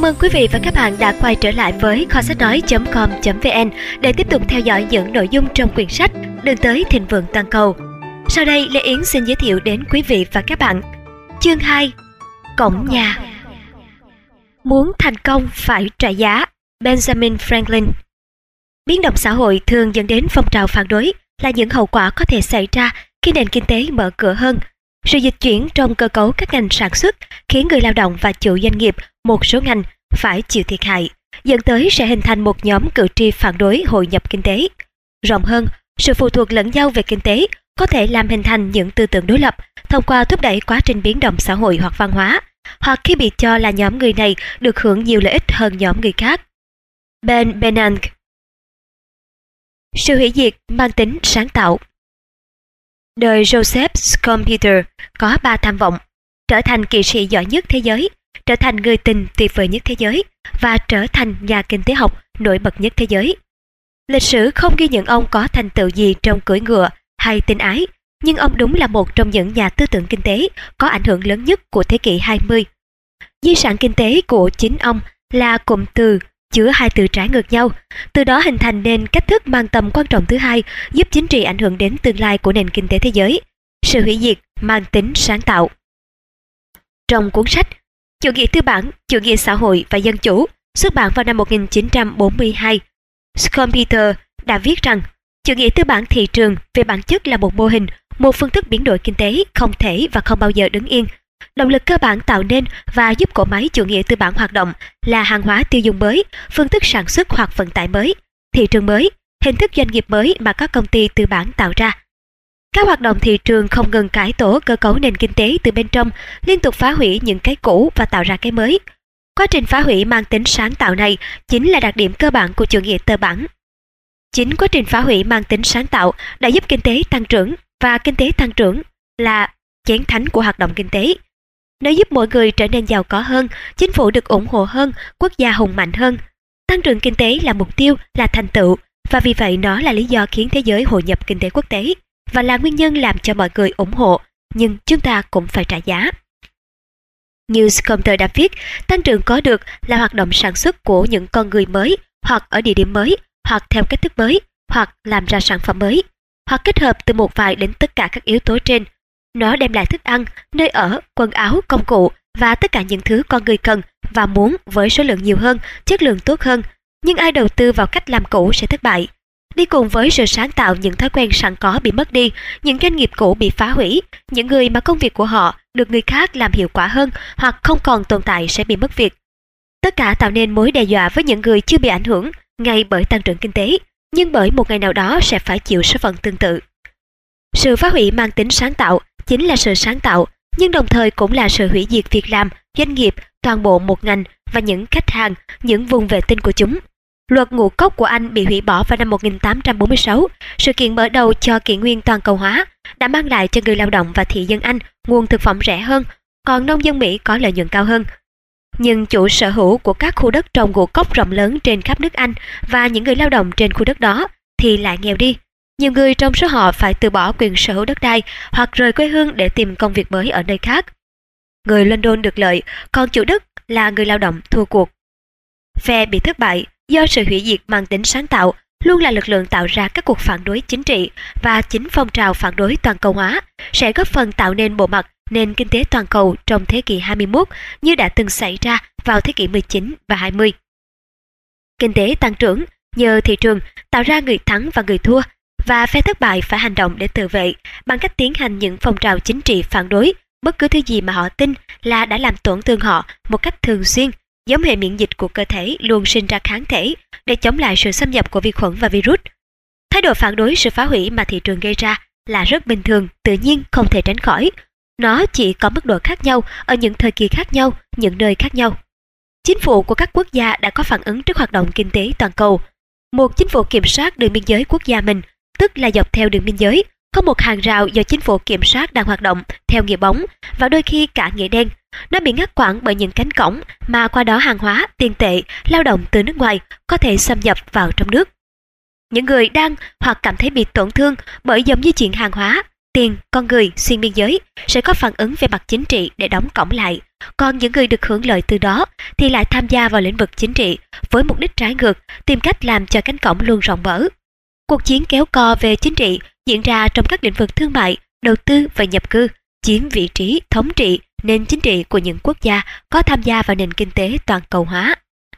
ơn quý vị và các bạn đã quay trở lại với kho sách nói.com.vn để tiếp tục theo dõi những nội dung trong quyển sách Đường tới thịnh vượng toàn cầu. Sau đây, Lê Yến xin giới thiệu đến quý vị và các bạn chương 2: Cổng nhà. Muốn thành công phải trả giá. Benjamin Franklin. Biến động xã hội thường dẫn đến phong trào phản đối là những hậu quả có thể xảy ra khi nền kinh tế mở cửa hơn. Sự dịch chuyển trong cơ cấu các ngành sản xuất khiến người lao động và chủ doanh nghiệp một số ngành phải chịu thiệt hại, dẫn tới sẽ hình thành một nhóm cử tri phản đối hội nhập kinh tế. Rộng hơn, sự phụ thuộc lẫn nhau về kinh tế có thể làm hình thành những tư tưởng đối lập thông qua thúc đẩy quá trình biến động xã hội hoặc văn hóa, hoặc khi bị cho là nhóm người này được hưởng nhiều lợi ích hơn nhóm người khác. Ben Bernanke. Sự hủy diệt mang tính sáng tạo. Đời Joseph Schumpeter có 3 tham vọng: trở thành kỵ sĩ giỏi nhất thế giới, trở thành người tình tuyệt vời nhất thế giới và trở thành nhà kinh tế học nổi bật nhất thế giới. Lịch sử không ghi nhận ông có thành tựu gì trong cưỡi ngựa hay tình ái, nhưng ông đúng là một trong những nhà tư tưởng kinh tế có ảnh hưởng lớn nhất của thế kỷ 20. Di sản kinh tế của chính ông là cụm từ chứa hai từ trái ngược nhau, từ đó hình thành nên cách thức mang tầm quan trọng thứ hai giúp chính trị ảnh hưởng đến tương lai của nền kinh tế thế giới: sự hủy diệt mang tính sáng tạo. Trong cuốn sách Chủ nghĩa tư bản, chủ nghĩa xã hội và dân chủ, xuất bản vào năm 1942, Schumpeter đã viết rằng chủ nghĩa tư bản thị trường về bản chất là một mô hình, một phương thức biến đổi kinh tế không thể và không bao giờ đứng yên. Động lực cơ bản tạo nên và giúp cỗ máy chủ nghĩa tư bản hoạt động là hàng hóa tiêu dùng mới, phương thức sản xuất hoặc vận tải mới, thị trường mới, hình thức doanh nghiệp mới mà các công ty tư bản tạo ra. Các hoạt động thị trường không ngừng cải tổ cơ cấu nền kinh tế từ bên trong, liên tục phá hủy những cái cũ và tạo ra cái mới. Quá trình phá hủy mang tính sáng tạo này chính là đặc điểm cơ bản của chủ nghĩa tư bản. Chính quá trình phá hủy mang tính sáng tạo đã giúp kinh tế tăng trưởng, và kinh tế tăng trưởng là chén thánh của hoạt động kinh tế. Nó giúp mọi người trở nên giàu có hơn, chính phủ được ủng hộ hơn, quốc gia hùng mạnh hơn. Tăng trưởng kinh tế là mục tiêu, là thành tựu, và vì vậy nó là lý do khiến thế giới hội nhập kinh tế quốc tế, và là nguyên nhân làm cho mọi người ủng hộ, nhưng chúng ta cũng phải trả giá. Như Schumpeter đã viết, tăng trưởng có được là hoạt động sản xuất của những con người mới, hoặc ở địa điểm mới, hoặc theo cách thức mới, hoặc làm ra sản phẩm mới, hoặc kết hợp từ một vài đến tất cả các yếu tố trên. Nó đem lại thức ăn, nơi ở, quần áo, công cụ và tất cả những thứ con người cần và muốn với số lượng nhiều hơn, chất lượng tốt hơn. Nhưng ai đầu tư vào cách làm cũ sẽ thất bại. Đi cùng với sự sáng tạo, những thói quen sẵn có bị mất đi, những doanh nghiệp cũ bị phá hủy, những người mà công việc của họ được người khác làm hiệu quả hơn hoặc không còn tồn tại sẽ bị mất việc. Tất cả tạo nên mối đe dọa với những người chưa bị ảnh hưởng ngay bởi tăng trưởng kinh tế, nhưng bởi một ngày nào đó sẽ phải chịu số phận tương tự. Sự phá hủy mang tính sáng tạo chính là sự sáng tạo, nhưng đồng thời cũng là sự hủy diệt việc làm, doanh nghiệp, toàn bộ một ngành và những khách hàng, những vùng vệ tinh của chúng. Luật ngũ cốc của Anh bị hủy bỏ vào năm 1846, sự kiện mở đầu cho kỷ nguyên toàn cầu hóa, đã mang lại cho người lao động và thị dân Anh nguồn thực phẩm rẻ hơn, còn nông dân Mỹ có lợi nhuận cao hơn. Nhưng chủ sở hữu của các khu đất trồng ngũ cốc rộng lớn trên khắp nước Anh và những người lao động trên khu đất đó thì lại nghèo đi. Nhiều người trong số họ phải từ bỏ quyền sở hữu đất đai hoặc rời quê hương để tìm công việc mới ở nơi khác. Người London được lợi, còn chủ đất là người lao động thua cuộc. Phe bị thất bại do sự hủy diệt mang tính sáng tạo luôn là lực lượng tạo ra các cuộc phản đối chính trị, và chính phong trào phản đối toàn cầu hóa sẽ góp phần tạo nên bộ mặt nền kinh tế toàn cầu trong thế kỷ 21 như đã từng xảy ra vào thế kỷ 19 và 20. Kinh tế tăng trưởng nhờ thị trường tạo ra người thắng và người thua, và phe thất bại phải hành động để tự vệ bằng cách tiến hành những phong trào chính trị phản đối bất cứ thứ gì mà họ tin là đã làm tổn thương họ một cách thường xuyên, giống hệ miễn dịch của cơ thể luôn sinh ra kháng thể để chống lại sự xâm nhập của vi khuẩn và virus. Thái độ phản đối sự phá hủy mà thị trường gây ra là rất bình thường, tự nhiên, không thể tránh khỏi. Nó chỉ có mức độ khác nhau ở những thời kỳ khác nhau, những nơi khác nhau. Chính phủ của các quốc gia đã có phản ứng trước hoạt động kinh tế toàn cầu. Một chính phủ kiểm soát đường biên giới quốc gia mình, tức là dọc theo đường biên giới, có một hàng rào do chính phủ kiểm soát đang hoạt động theo nghĩa bóng và đôi khi cả nghĩa đen. Nó bị ngắt quãng bởi những cánh cổng mà qua đó hàng hóa, tiền tệ, lao động từ nước ngoài có thể xâm nhập vào trong nước. Những người đang hoặc cảm thấy bị tổn thương bởi dòng di chuyển hàng hóa, tiền, con người xuyên biên giới sẽ có phản ứng về mặt chính trị để đóng cổng lại. Còn những người được hưởng lợi từ đó thì lại tham gia vào lĩnh vực chính trị với mục đích trái ngược, tìm cách làm cho cánh cổng luôn rộng mở. Cuộc chiến kéo co về chính trị diễn ra trong các lĩnh vực thương mại, đầu tư và nhập cư, chiếm vị trí thống trị nền chính trị của những quốc gia có tham gia vào nền kinh tế toàn cầu hóa.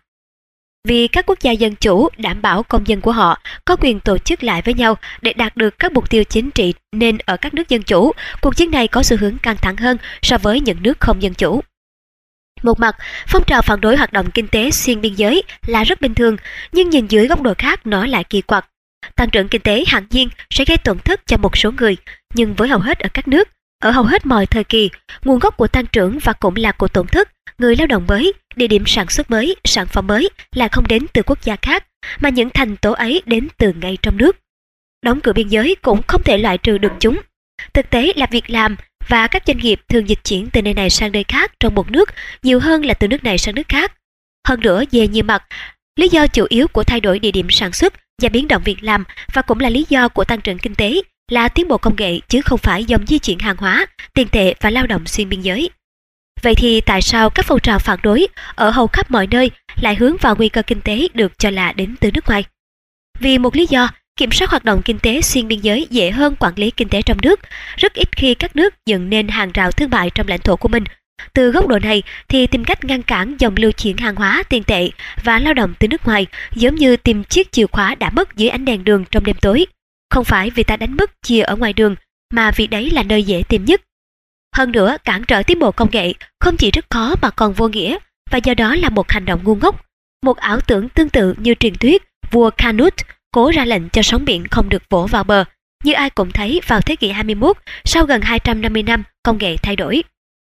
Vì các quốc gia dân chủ đảm bảo công dân của họ có quyền tổ chức lại với nhau để đạt được các mục tiêu chính trị, nên ở các nước dân chủ, cuộc chiến này có xu hướng căng thẳng hơn so với những nước không dân chủ. Một mặt, phong trào phản đối hoạt động kinh tế xuyên biên giới là rất bình thường, nhưng nhìn dưới góc độ khác nó lại kỳ quặc. Tăng trưởng kinh tế hẳn nhiên sẽ gây tổn thất cho một số người, nhưng với hầu hết ở các nước, ở hầu hết mọi thời kỳ, nguồn gốc của tăng trưởng và cũng là của tổn thất, người lao động mới, địa điểm sản xuất mới, sản phẩm mới là không đến từ quốc gia khác, mà những thành tố ấy đến từ ngay trong nước. Đóng cửa biên giới cũng không thể loại trừ được chúng. Thực tế là việc làm và các doanh nghiệp thường dịch chuyển từ nơi này sang nơi khác trong một nước nhiều hơn là từ nước này sang nước khác. Hơn nữa, về nhiều mặt, lý do chủ yếu của thay đổi địa điểm sản xuất và biến động việc làm và cũng là lý do của tăng trưởng kinh tế là tiến bộ công nghệ chứ không phải dòng di chuyển hàng hóa, tiền tệ và lao động xuyên biên giới. Vậy thì tại sao các phong trào phản đối ở hầu khắp mọi nơi lại hướng vào nguy cơ kinh tế được cho là đến từ nước ngoài? Vì một lý do, kiểm soát hoạt động kinh tế xuyên biên giới dễ hơn quản lý kinh tế trong nước, rất ít khi các nước dựng nên hàng rào thương mại trong lãnh thổ của mình. Từ góc độ này thì tìm cách ngăn cản dòng lưu chuyển hàng hóa, tiền tệ và lao động từ nước ngoài giống như tìm chiếc chìa khóa đã mất dưới ánh đèn đường trong đêm tối. Không phải vì ta đánh mất chìa ở ngoài đường, mà vì đấy là nơi dễ tìm nhất. Hơn nữa, cản trở tiến bộ công nghệ không chỉ rất khó mà còn vô nghĩa, và do đó là một hành động ngu ngốc. Một ảo tưởng tương tự như truyền thuyết vua Canute cố ra lệnh cho sóng biển không được vỗ vào bờ, như ai cũng thấy vào thế kỷ 21, sau gần 250 năm công nghệ thay đổi.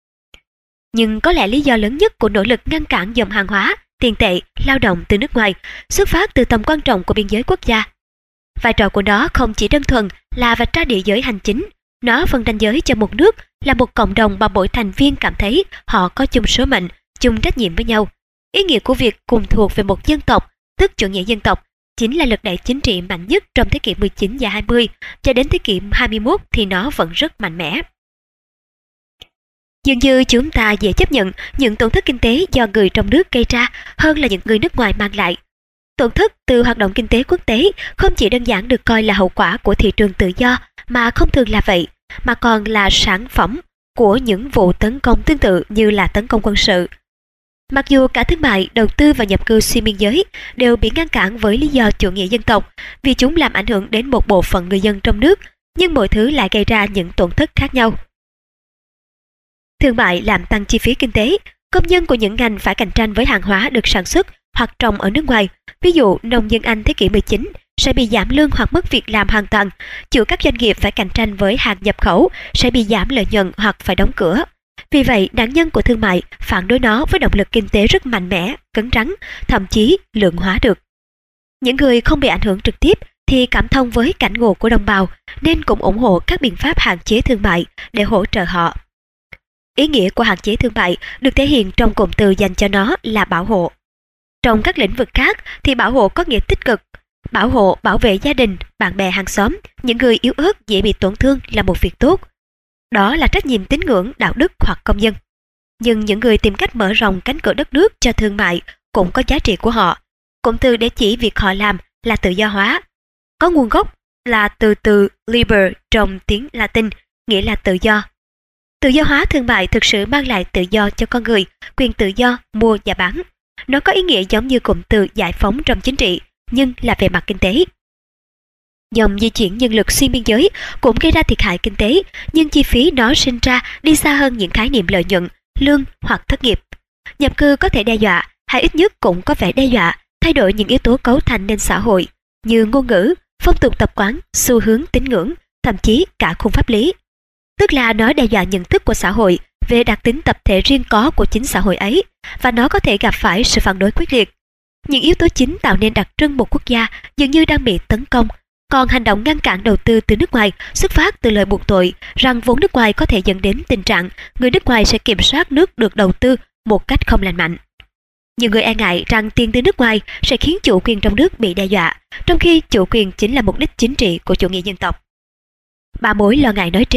Nhưng có lẽ lý do lớn nhất của nỗ lực ngăn cản dòng hàng hóa, tiền tệ, lao động từ nước ngoài xuất phát từ tầm quan trọng của biên giới quốc gia. Vai trò của nó không chỉ đơn thuần là vạch ra địa giới hành chính, nó phân ranh giới cho một nước là một cộng đồng mà mỗi thành viên cảm thấy họ có chung số mệnh, chung trách nhiệm với nhau. Ý nghĩa của việc cùng thuộc về một dân tộc, tức chủ nghĩa dân tộc, chính là lực đẩy chính trị mạnh nhất trong thế kỷ 19 và 20, cho đến thế kỷ 21 thì nó vẫn rất mạnh mẽ. Dường như chúng ta dễ chấp nhận những tổn thất kinh tế do người trong nước gây ra hơn là những người nước ngoài mang lại. Tổn thất từ hoạt động kinh tế quốc tế không chỉ đơn giản được coi là hậu quả của thị trường tự do, mà không thường là vậy, mà còn là sản phẩm của những vụ tấn công tương tự như là tấn công quân sự. Mặc dù cả thương mại, đầu tư và nhập cư xuyên biên giới đều bị ngăn cản với lý do chủ nghĩa dân tộc, vì chúng làm ảnh hưởng đến một bộ phận người dân trong nước, nhưng mọi thứ lại gây ra những tổn thất khác nhau. Thương mại làm tăng chi phí kinh tế, công nhân của những ngành phải cạnh tranh với hàng hóa được sản xuất hoặc trồng ở nước ngoài. Ví dụ, nông dân Anh thế kỷ 19 sẽ bị giảm lương hoặc mất việc làm hoàn toàn. Chủ các doanh nghiệp phải cạnh tranh với hàng nhập khẩu sẽ bị giảm lợi nhuận hoặc phải đóng cửa. Vì vậy, nạn nhân của thương mại phản đối nó với động lực kinh tế rất mạnh mẽ, cứng rắn, thậm chí lượng hóa được. Những người không bị ảnh hưởng trực tiếp thì cảm thông với cảnh ngộ của đồng bào, nên cũng ủng hộ các biện pháp hạn chế thương mại để hỗ trợ họ. Ý nghĩa của hạn chế thương mại được thể hiện trong cụm từ dành cho nó là bảo hộ. Trong các lĩnh vực khác thì bảo hộ có nghĩa tích cực. Bảo hộ, bảo vệ gia đình, bạn bè hàng xóm, những người yếu ớt dễ bị tổn thương là một việc tốt. Đó là trách nhiệm tín ngưỡng, đạo đức hoặc công dân. Nhưng những người tìm cách mở rộng cánh cửa đất nước cho thương mại cũng có giá trị của họ. Cụm từ để chỉ việc họ làm là tự do hóa. Có nguồn gốc là từ liber trong tiếng Latin, nghĩa là tự do. Tự do hóa thương mại thực sự mang lại tự do cho con người, quyền tự do mua và bán. Nó có ý nghĩa giống như cụm từ giải phóng trong chính trị, nhưng là về mặt kinh tế. Dòng di chuyển nhân lực xuyên biên giới cũng gây ra thiệt hại kinh tế, nhưng chi phí nó sinh ra đi xa hơn những khái niệm lợi nhuận, lương hoặc thất nghiệp. Nhập cư có thể đe dọa, hay ít nhất cũng có vẻ đe dọa, thay đổi những yếu tố cấu thành nên xã hội, như ngôn ngữ, phong tục tập quán, xu hướng tín ngưỡng, thậm chí cả khung pháp lý. Tức là nó đe dọa nhận thức của xã hội về đặc tính tập thể riêng có của chính xã hội ấy, và nó có thể gặp phải sự phản đối quyết liệt. Những yếu tố chính tạo nên đặc trưng một quốc gia dường như đang bị tấn công, còn hành động ngăn cản đầu tư từ nước ngoài xuất phát từ lời buộc tội rằng vốn nước ngoài có thể dẫn đến tình trạng người nước ngoài sẽ kiểm soát nước được đầu tư một cách không lành mạnh. Nhiều người e ngại rằng tiền từ nước ngoài sẽ khiến chủ quyền trong nước bị đe dọa, trong khi chủ quyền chính là mục đích chính trị của chủ nghĩa dân tộc. Ba mối lo ngại nói trên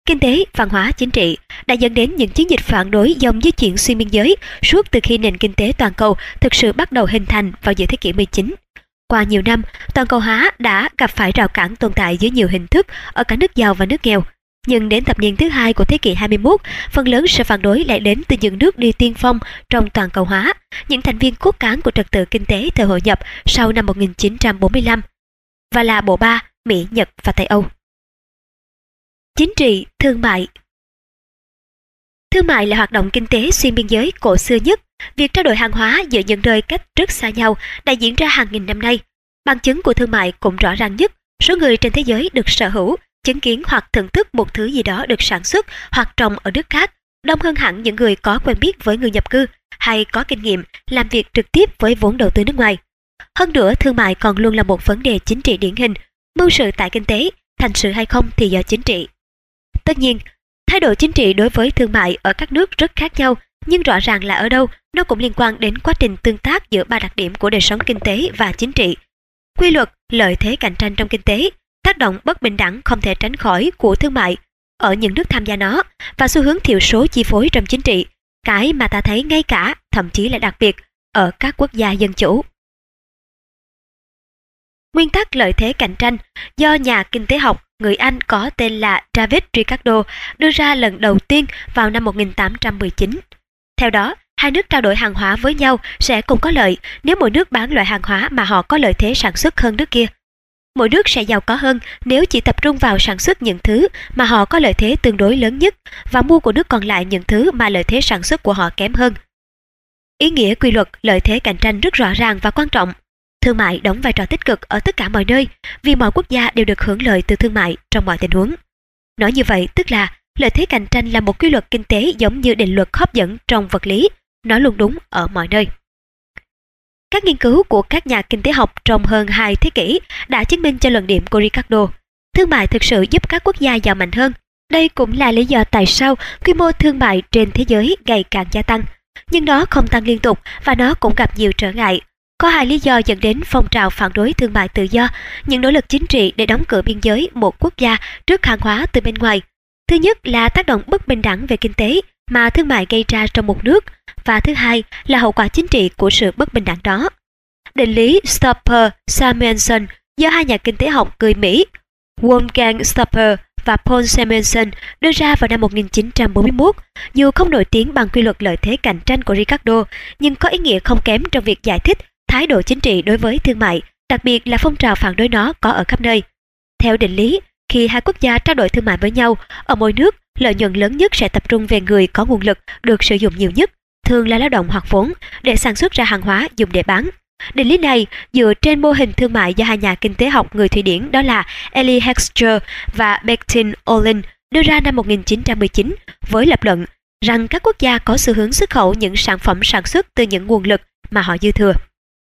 kinh tế, văn hóa, chính trị đã dẫn đến những chiến dịch phản đối dòng di chuyển xuyên biên giới suốt từ khi nền kinh tế toàn cầu thực sự bắt đầu hình thành vào giữa thế kỷ 19. Qua nhiều năm, toàn cầu hóa đã gặp phải rào cản tồn tại dưới nhiều hình thức ở cả nước giàu và nước nghèo. Nhưng đến thập niên thứ hai của thế kỷ 21, phần lớn sự phản đối lại đến từ những nước đi tiên phong trong toàn cầu hóa, những thành viên cốt cán của trật tự kinh tế thời hội nhập sau năm 1945, và là bộ ba Mỹ, Nhật và Tây Âu. Chính trị, thương mại. Thương mại là hoạt động kinh tế xuyên biên giới cổ xưa nhất. Việc trao đổi hàng hóa giữa những nơi cách rất xa nhau đã diễn ra hàng nghìn năm nay. Bằng chứng của thương mại cũng rõ ràng nhất, số người trên thế giới được sở hữu, chứng kiến hoặc thưởng thức một thứ gì đó được sản xuất hoặc trồng ở nước khác đông hơn hẳn những người có quen biết với người nhập cư hay có kinh nghiệm làm việc trực tiếp với vốn đầu tư nước ngoài. Hơn nữa, thương mại còn luôn là một vấn đề chính trị điển hình, mưu sự tại kinh tế, thành sự hay không thì do chính trị. Tất nhiên, thái độ chính trị đối với thương mại ở các nước rất khác nhau, nhưng rõ ràng là ở đâu nó cũng liên quan đến quá trình tương tác giữa ba đặc điểm của đời sống kinh tế và chính trị. Quy luật, lợi thế cạnh tranh trong kinh tế, tác động bất bình đẳng không thể tránh khỏi của thương mại ở những nước tham gia nó, và xu hướng thiểu số chi phối trong chính trị, cái mà ta thấy ngay cả, thậm chí là đặc biệt, ở các quốc gia dân chủ. Nguyên tắc lợi thế cạnh tranh do nhà kinh tế học người Anh có tên là David Ricardo đưa ra lần đầu tiên vào năm 1819. Theo đó, hai nước trao đổi hàng hóa với nhau sẽ cùng có lợi nếu mỗi nước bán loại hàng hóa mà họ có lợi thế sản xuất hơn nước kia. Mỗi nước sẽ giàu có hơn nếu chỉ tập trung vào sản xuất những thứ mà họ có lợi thế tương đối lớn nhất và mua của nước còn lại những thứ mà lợi thế sản xuất của họ kém hơn. Ý nghĩa quy luật lợi thế cạnh tranh rất rõ ràng và quan trọng. Thương mại đóng vai trò tích cực ở tất cả mọi nơi vì mọi quốc gia đều được hưởng lợi từ thương mại trong mọi tình huống. Nói như vậy tức là lợi thế cạnh tranh là một quy luật kinh tế giống như định luật hấp dẫn trong vật lý, nó luôn đúng ở mọi nơi. Các nghiên cứu của các nhà kinh tế học trong hơn 2 thế kỷ đã chứng minh cho luận điểm của Ricardo. Thương mại thực sự giúp các quốc gia giàu mạnh hơn. Đây cũng là lý do tại sao quy mô thương mại trên thế giới ngày càng gia tăng. Nhưng nó không tăng liên tục và nó cũng gặp nhiều trở ngại. Có 2 lý do dẫn đến phong trào phản đối thương mại tự do, những nỗ lực chính trị để đóng cửa biên giới một quốc gia trước hàng hóa từ bên ngoài. Thứ nhất là tác động bất bình đẳng về kinh tế mà thương mại gây ra trong một nước, và thứ hai là hậu quả chính trị của sự bất bình đẳng đó. Định lý Stopper-Samuelson do hai nhà kinh tế học người Mỹ Wolfgang Stopper và Paul Samuelson đưa ra vào năm 1941, dù không nổi tiếng bằng quy luật lợi thế cạnh tranh của Ricardo, nhưng có ý nghĩa không kém trong việc giải thích thái độ chính trị đối với thương mại, đặc biệt là phong trào phản đối nó có ở khắp nơi. Theo định lý, khi hai quốc gia trao đổi thương mại với nhau, ở mỗi nước, lợi nhuận lớn nhất sẽ tập trung về người có nguồn lực được sử dụng nhiều nhất, thường là lao động hoặc vốn, để sản xuất ra hàng hóa dùng để bán. Định lý này dựa trên mô hình thương mại do hai nhà kinh tế học người Thụy Điển đó là Elie Heckscher và Bertil Ohlin đưa ra năm 1919 với lập luận rằng các quốc gia có xu hướng xuất khẩu những sản phẩm sản xuất từ những nguồn lực mà họ dư thừa.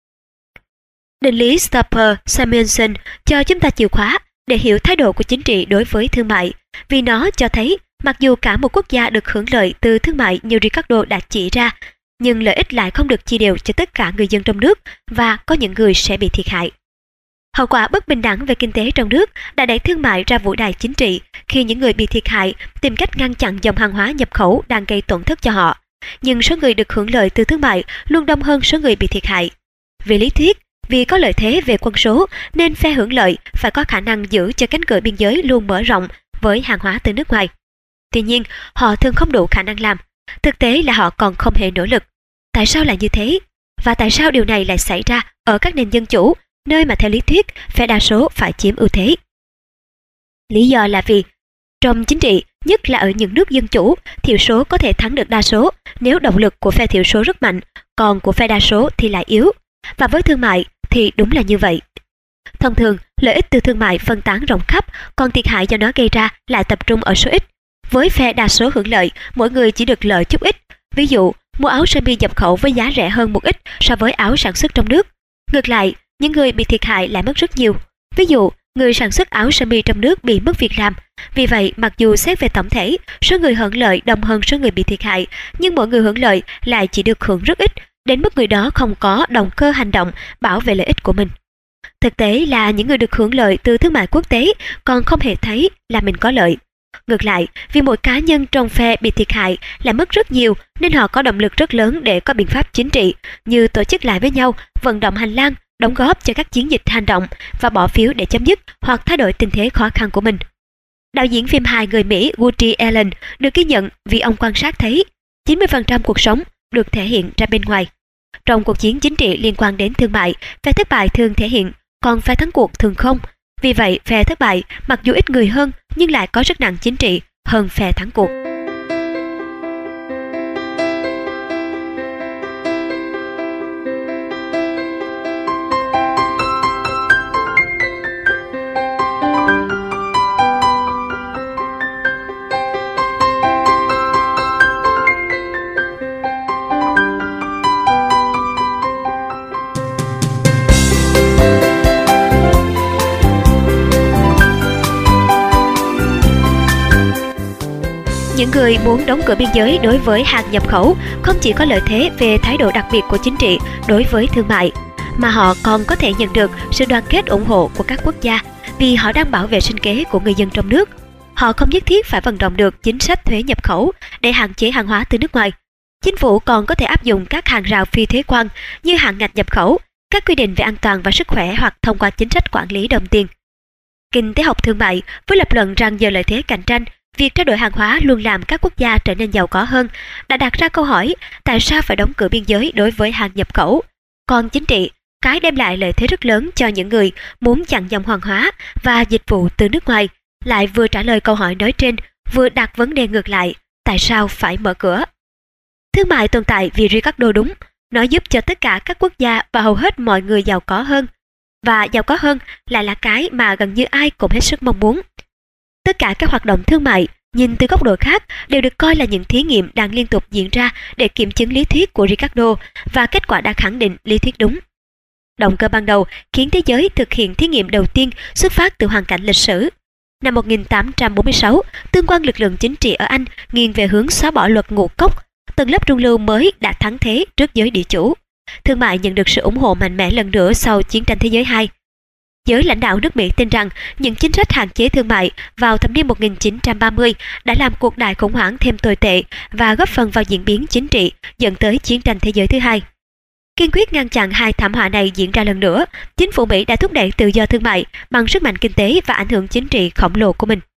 Định lý Stopper-Samuelson cho chúng ta chìa khóa để hiểu thái độ của chính trị đối với thương mại, vì nó cho thấy mặc dù cả một quốc gia được hưởng lợi từ thương mại như Ricardo đã chỉ ra, nhưng lợi ích lại không được chia đều cho tất cả người dân trong nước và có những người sẽ bị thiệt hại. Hậu quả bất bình đẳng về kinh tế trong nước đã đẩy thương mại ra vũ đài chính trị khi những người bị thiệt hại tìm cách ngăn chặn dòng hàng hóa nhập khẩu đang gây tổn thất cho họ. Nhưng số người được hưởng lợi từ thương mại luôn đông hơn số người bị thiệt hại. Về lý thuyết, vì có lợi thế về quân số nên phe hưởng lợi phải có khả năng giữ cho cánh cửa biên giới luôn mở rộng với hàng hóa từ nước ngoài. Tuy nhiên, họ thường không đủ khả năng làm. Thực tế là họ còn không hề nỗ lực. Tại sao lại như thế? Và tại sao điều này lại xảy ra ở các nền dân chủ, nơi mà theo lý thuyết phe đa số phải chiếm ưu thế? Lý do là vì trong chính trị, nhất là ở những nước dân chủ, thiểu số có thể thắng được đa số nếu động lực của phe thiểu số rất mạnh, còn của phe đa số thì lại yếu. Và với thương mại thì đúng là như vậy. Thông thường, lợi ích từ thương mại phân tán rộng khắp, còn thiệt hại do nó gây ra lại tập trung ở số ít. Với phe đa số hưởng lợi, mỗi người chỉ được lợi chút ít. Ví dụ, mua áo sơ mi nhập khẩu với giá rẻ hơn một ít so với áo sản xuất trong nước. Ngược lại, những người bị thiệt hại lại mất rất nhiều. Ví dụ, người sản xuất áo sơ mi trong nước bị mất việc làm. Vì vậy, mặc dù xét về tổng thể, số người hưởng lợi đông hơn số người bị thiệt hại, nhưng mỗi người hưởng lợi lại chỉ được hưởng rất ít, đến mức người đó không có động cơ hành động bảo vệ lợi ích của mình. Thực tế là những người được hưởng lợi từ thương mại quốc tế còn không hề thấy là mình có lợi. Ngược lại, vì mỗi cá nhân trong phe bị thiệt hại lại mất rất nhiều nên họ có động lực rất lớn để có biện pháp chính trị như tổ chức lại với nhau, vận động hành lang, đóng góp cho các chiến dịch hành động và bỏ phiếu để chấm dứt hoặc thay đổi tình thế khó khăn của mình. Đạo diễn phim hài người Mỹ Woody Allen được ghi nhận vì ông quan sát thấy 90% cuộc sống được thể hiện ra bên ngoài. Trong cuộc chiến chính trị liên quan đến thương mại, phe thất bại thường thể hiện, còn phe thắng cuộc thường không. Vì vậy, phe thất bại mặc dù ít người hơn nhưng lại có rất nặng chính trị hơn phe thắng cuộc. Những người muốn đóng cửa biên giới đối với hàng nhập khẩu không chỉ có lợi thế về thái độ đặc biệt của chính trị đối với thương mại, mà họ còn có thể nhận được sự đoàn kết ủng hộ của các quốc gia vì họ đang bảo vệ sinh kế của người dân trong nước. Họ không nhất thiết phải vận động được chính sách thuế nhập khẩu để hạn chế hàng hóa từ nước ngoài. Chính phủ còn có thể áp dụng các hàng rào phi thuế quan như hạn ngạch nhập khẩu, các quy định về an toàn và sức khỏe hoặc thông qua chính sách quản lý đồng tiền. Kinh tế học thương mại với lập luận rằng nhờ lợi thế cạnh tranh, việc trao đổi hàng hóa luôn làm các quốc gia trở nên giàu có hơn, đã đặt ra câu hỏi tại sao phải đóng cửa biên giới đối với hàng nhập khẩu. Còn chính trị, cái đem lại lợi thế rất lớn cho những người muốn chặn dòng hàng hóa và dịch vụ từ nước ngoài, lại vừa trả lời câu hỏi nói trên, vừa đặt vấn đề ngược lại, tại sao phải mở cửa. Thương mại tồn tại vì Ricardo đúng, nó giúp cho tất cả các quốc gia và hầu hết mọi người giàu có hơn. Và giàu có hơn lại là cái mà gần như ai cũng hết sức mong muốn. Tất cả các hoạt động thương mại, nhìn từ góc độ khác, đều được coi là những thí nghiệm đang liên tục diễn ra để kiểm chứng lý thuyết của Ricardo và kết quả đã khẳng định lý thuyết đúng. Động cơ ban đầu khiến thế giới thực hiện thí nghiệm đầu tiên xuất phát từ hoàn cảnh lịch sử. Năm 1846, tương quan lực lượng chính trị ở Anh nghiêng về hướng xóa bỏ luật ngũ cốc, tầng lớp trung lưu mới đã thắng thế trước giới địa chủ. Thương mại nhận được sự ủng hộ mạnh mẽ lần nữa sau Chiến tranh Thế giới II. Giới lãnh đạo nước Mỹ tin rằng những chính sách hạn chế thương mại vào thập niên 1930 đã làm cuộc đại khủng hoảng thêm tồi tệ và góp phần vào diễn biến chính trị dẫn tới Chiến tranh Thế giới thứ hai. Kiên quyết ngăn chặn hai thảm họa này diễn ra lần nữa, chính phủ Mỹ đã thúc đẩy tự do thương mại bằng sức mạnh kinh tế và ảnh hưởng chính trị khổng lồ của mình.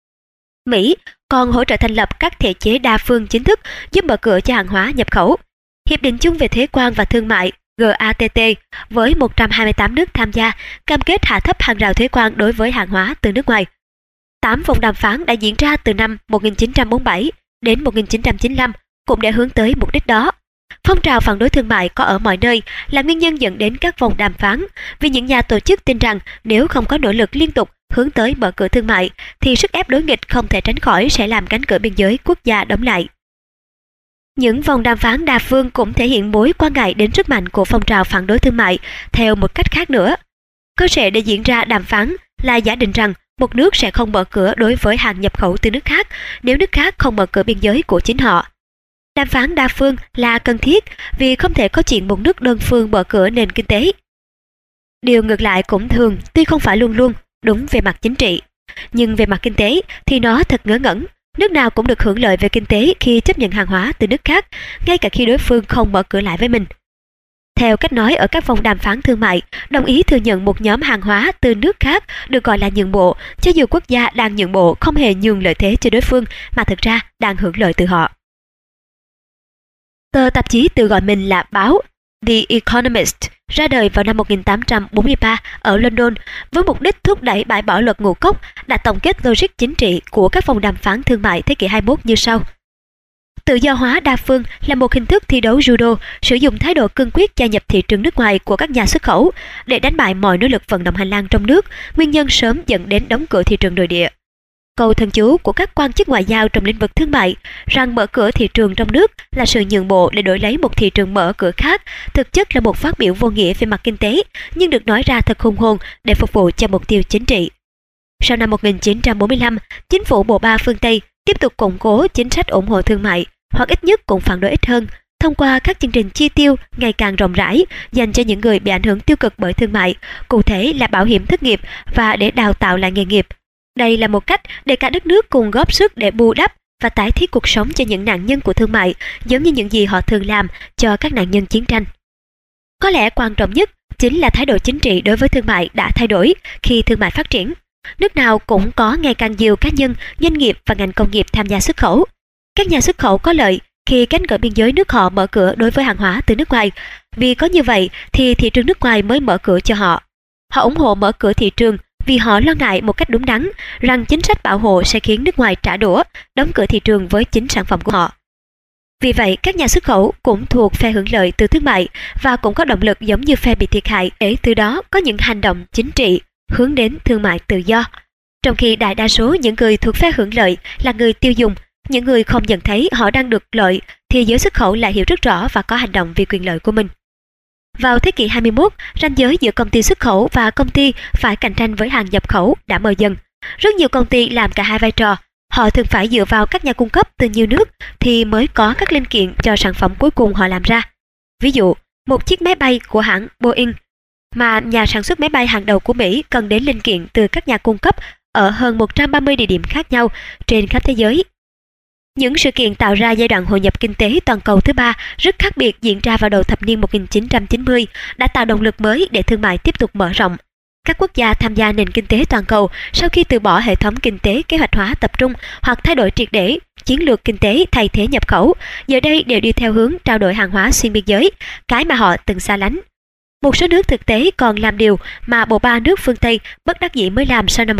Mỹ còn hỗ trợ thành lập các thể chế đa phương chính thức giúp mở cửa cho hàng hóa nhập khẩu. Hiệp định chung về thuế quan và thương mại GATT với 128 nước tham gia cam kết hạ thấp hàng rào thuế quan đối với hàng hóa từ nước ngoài. 8 vòng đàm phán đã diễn ra từ năm 1947 đến 1995 cũng để hướng tới mục đích đó. Phong trào phản đối thương mại có ở mọi nơi là nguyên nhân dẫn đến các vòng đàm phán, vì những nhà tổ chức tin rằng nếu không có nỗ lực liên tục hướng tới mở cửa thương mại thì sức ép đối nghịch không thể tránh khỏi sẽ làm cánh cửa biên giới quốc gia đóng lại. Những vòng đàm phán đa phương cũng thể hiện mối quan ngại đến sức mạnh của phong trào phản đối thương mại theo một cách khác nữa. Cơ sở để diễn ra đàm phán là giả định rằng một nước sẽ không mở cửa đối với hàng nhập khẩu từ nước khác nếu nước khác không mở cửa biên giới của chính họ. Đàm phán đa phương là cần thiết vì không thể có chuyện một nước đơn phương mở cửa nền kinh tế. Điều ngược lại cũng thường, tuy không phải luôn luôn, đúng về mặt chính trị. Nhưng về mặt kinh tế thì nó thật ngớ ngẩn. Nước nào cũng được hưởng lợi về kinh tế khi chấp nhận hàng hóa từ nước khác, ngay cả khi đối phương không mở cửa lại với mình. Theo cách nói ở các vòng đàm phán thương mại, đồng ý thừa nhận một nhóm hàng hóa từ nước khác được gọi là nhượng bộ, cho dù quốc gia đang nhượng bộ không hề nhường lợi thế cho đối phương mà thực ra đang hưởng lợi từ họ. Tờ tạp chí tự gọi mình là báo The Economist ra đời vào năm 1843 ở London với mục đích thúc đẩy bãi bỏ luật ngũ cốc, đã tổng kết logic chính trị của các vòng đàm phán thương mại thế kỷ 21 như sau. Tự do hóa đa phương là một hình thức thi đấu judo sử dụng thái độ cương quyết gia nhập thị trường nước ngoài của các nhà xuất khẩu để đánh bại mọi nỗ lực vận động hành lang trong nước, nguyên nhân sớm dẫn đến đóng cửa thị trường nội địa. Câu thần chú của các quan chức ngoại giao trong lĩnh vực thương mại rằng mở cửa thị trường trong nước là sự nhượng bộ để đổi lấy một thị trường mở cửa khác, thực chất là một phát biểu vô nghĩa về mặt kinh tế, nhưng được nói ra thật hùng hồn để phục vụ cho mục tiêu chính trị. Sau năm 1945, chính phủ bộ ba phương Tây tiếp tục củng cố chính sách ủng hộ thương mại, hoặc ít nhất cũng phản đối ít hơn, thông qua các chương trình chi tiêu ngày càng rộng rãi dành cho những người bị ảnh hưởng tiêu cực bởi thương mại, cụ thể là bảo hiểm thất nghiệp và để đào tạo lại nghề nghiệp. Đây là một cách để cả đất nước cùng góp sức để bù đắp và tái thiết cuộc sống cho những nạn nhân của thương mại, giống như những gì họ thường làm cho các nạn nhân chiến tranh. Có lẽ quan trọng nhất chính là thái độ chính trị đối với thương mại đã thay đổi khi thương mại phát triển. Nước nào cũng có ngày càng nhiều cá nhân, doanh nghiệp và ngành công nghiệp tham gia xuất khẩu. Các nhà xuất khẩu có lợi khi cánh cửa biên giới nước họ mở cửa đối với hàng hóa từ nước ngoài, vì có như vậy thì thị trường nước ngoài mới mở cửa cho họ. Họ ủng hộ mở cửa thị trường vì họ lo ngại một cách đúng đắn rằng chính sách bảo hộ sẽ khiến nước ngoài trả đũa, đóng cửa thị trường với chính sản phẩm của họ. Vì vậy, các nhà xuất khẩu cũng thuộc phe hưởng lợi từ thương mại và cũng có động lực giống như phe bị thiệt hại để từ đó có những hành động chính trị hướng đến thương mại tự do. Trong khi đại đa số những người thuộc phe hưởng lợi là người tiêu dùng, những người không nhận thấy họ đang được lợi, thì giới xuất khẩu lại hiểu rất rõ và có hành động vì quyền lợi của mình. Vào thế kỷ 21, ranh giới giữa công ty xuất khẩu và công ty phải cạnh tranh với hàng nhập khẩu đã mờ dần. Rất nhiều công ty làm cả hai vai trò. Họ thường phải dựa vào các nhà cung cấp từ nhiều nước thì mới có các linh kiện cho sản phẩm cuối cùng họ làm ra. Ví dụ, một chiếc máy bay của hãng Boeing mà nhà sản xuất máy bay hàng đầu của Mỹ cần đến linh kiện từ các nhà cung cấp ở hơn 130 địa điểm khác nhau trên khắp thế giới. Những sự kiện tạo ra giai đoạn hội nhập kinh tế toàn cầu thứ ba rất khác biệt diễn ra vào đầu thập niên 1990 đã tạo động lực mới để thương mại tiếp tục mở rộng. Các quốc gia tham gia nền kinh tế toàn cầu sau khi từ bỏ hệ thống kinh tế kế hoạch hóa tập trung hoặc thay đổi triệt để chiến lược kinh tế thay thế nhập khẩu, giờ đây đều đi theo hướng trao đổi hàng hóa xuyên biên giới, cái mà họ từng xa lánh. Một số nước thực tế còn làm điều mà bộ ba nước phương Tây bất đắc dĩ mới làm sau năm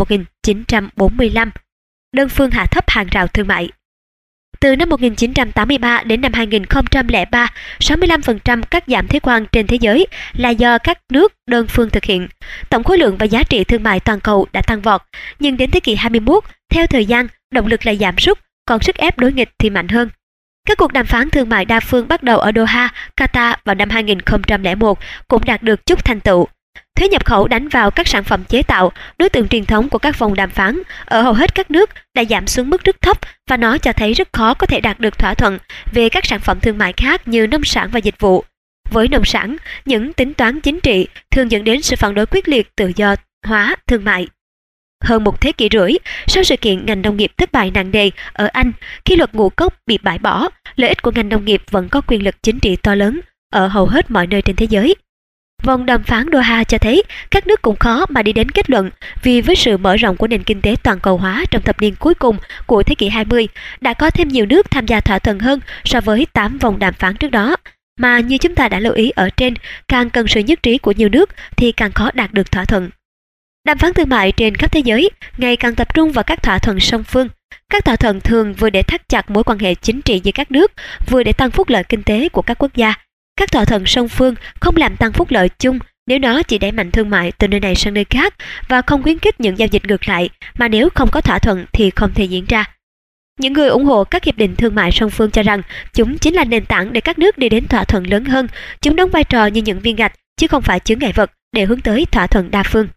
1945, đơn phương hạ thấp hàng rào thương mại. Từ năm 1983 đến năm 2003, 65% các giảm thuế quan trên thế giới là do các nước đơn phương thực hiện. Tổng khối lượng và giá trị thương mại toàn cầu đã tăng vọt, nhưng đến thế kỷ 21, theo thời gian, động lực lại giảm sút, còn sức ép đối nghịch thì mạnh hơn. Các cuộc đàm phán thương mại đa phương bắt đầu ở Doha, Qatar vào năm 2001 cũng đạt được chút thành tựu. Thuế nhập khẩu đánh vào các sản phẩm chế tạo, đối tượng truyền thống của các vòng đàm phán ở hầu hết các nước đã giảm xuống mức rất thấp và nó cho thấy rất khó có thể đạt được thỏa thuận về các sản phẩm thương mại khác như nông sản và dịch vụ. Với nông sản, những tính toán chính trị thường dẫn đến sự phản đối quyết liệt tự do hóa thương mại. Hơn một thế kỷ rưỡi sau sự kiện ngành nông nghiệp thất bại nặng nề ở Anh khi luật ngũ cốc bị bãi bỏ, lợi ích của ngành nông nghiệp vẫn có quyền lực chính trị to lớn ở hầu hết mọi nơi trên thế giới. Vòng đàm phán Doha cho thấy các nước cũng khó mà đi đến kết luận vì với sự mở rộng của nền kinh tế toàn cầu hóa trong thập niên cuối cùng của thế kỷ 20 đã có thêm nhiều nước tham gia thỏa thuận hơn so với 8 vòng đàm phán trước đó. Mà như chúng ta đã lưu ý ở trên, càng cần sự nhất trí của nhiều nước thì càng khó đạt được thỏa thuận. Đàm phán thương mại trên khắp thế giới ngày càng tập trung vào các thỏa thuận song phương. Các thỏa thuận thường vừa để thắt chặt mối quan hệ chính trị giữa các nước, vừa để tăng phúc lợi kinh tế của các quốc gia. Các thỏa thuận song phương không làm tăng phúc lợi chung nếu nó chỉ đẩy mạnh thương mại từ nơi này sang nơi khác và không khuyến khích những giao dịch ngược lại mà nếu không có thỏa thuận thì không thể diễn ra. Những người ủng hộ các hiệp định thương mại song phương cho rằng chúng chính là nền tảng để các nước đi đến thỏa thuận lớn hơn. Chúng đóng vai trò như những viên gạch chứ không phải chướng ngại vật để hướng tới thỏa thuận đa phương.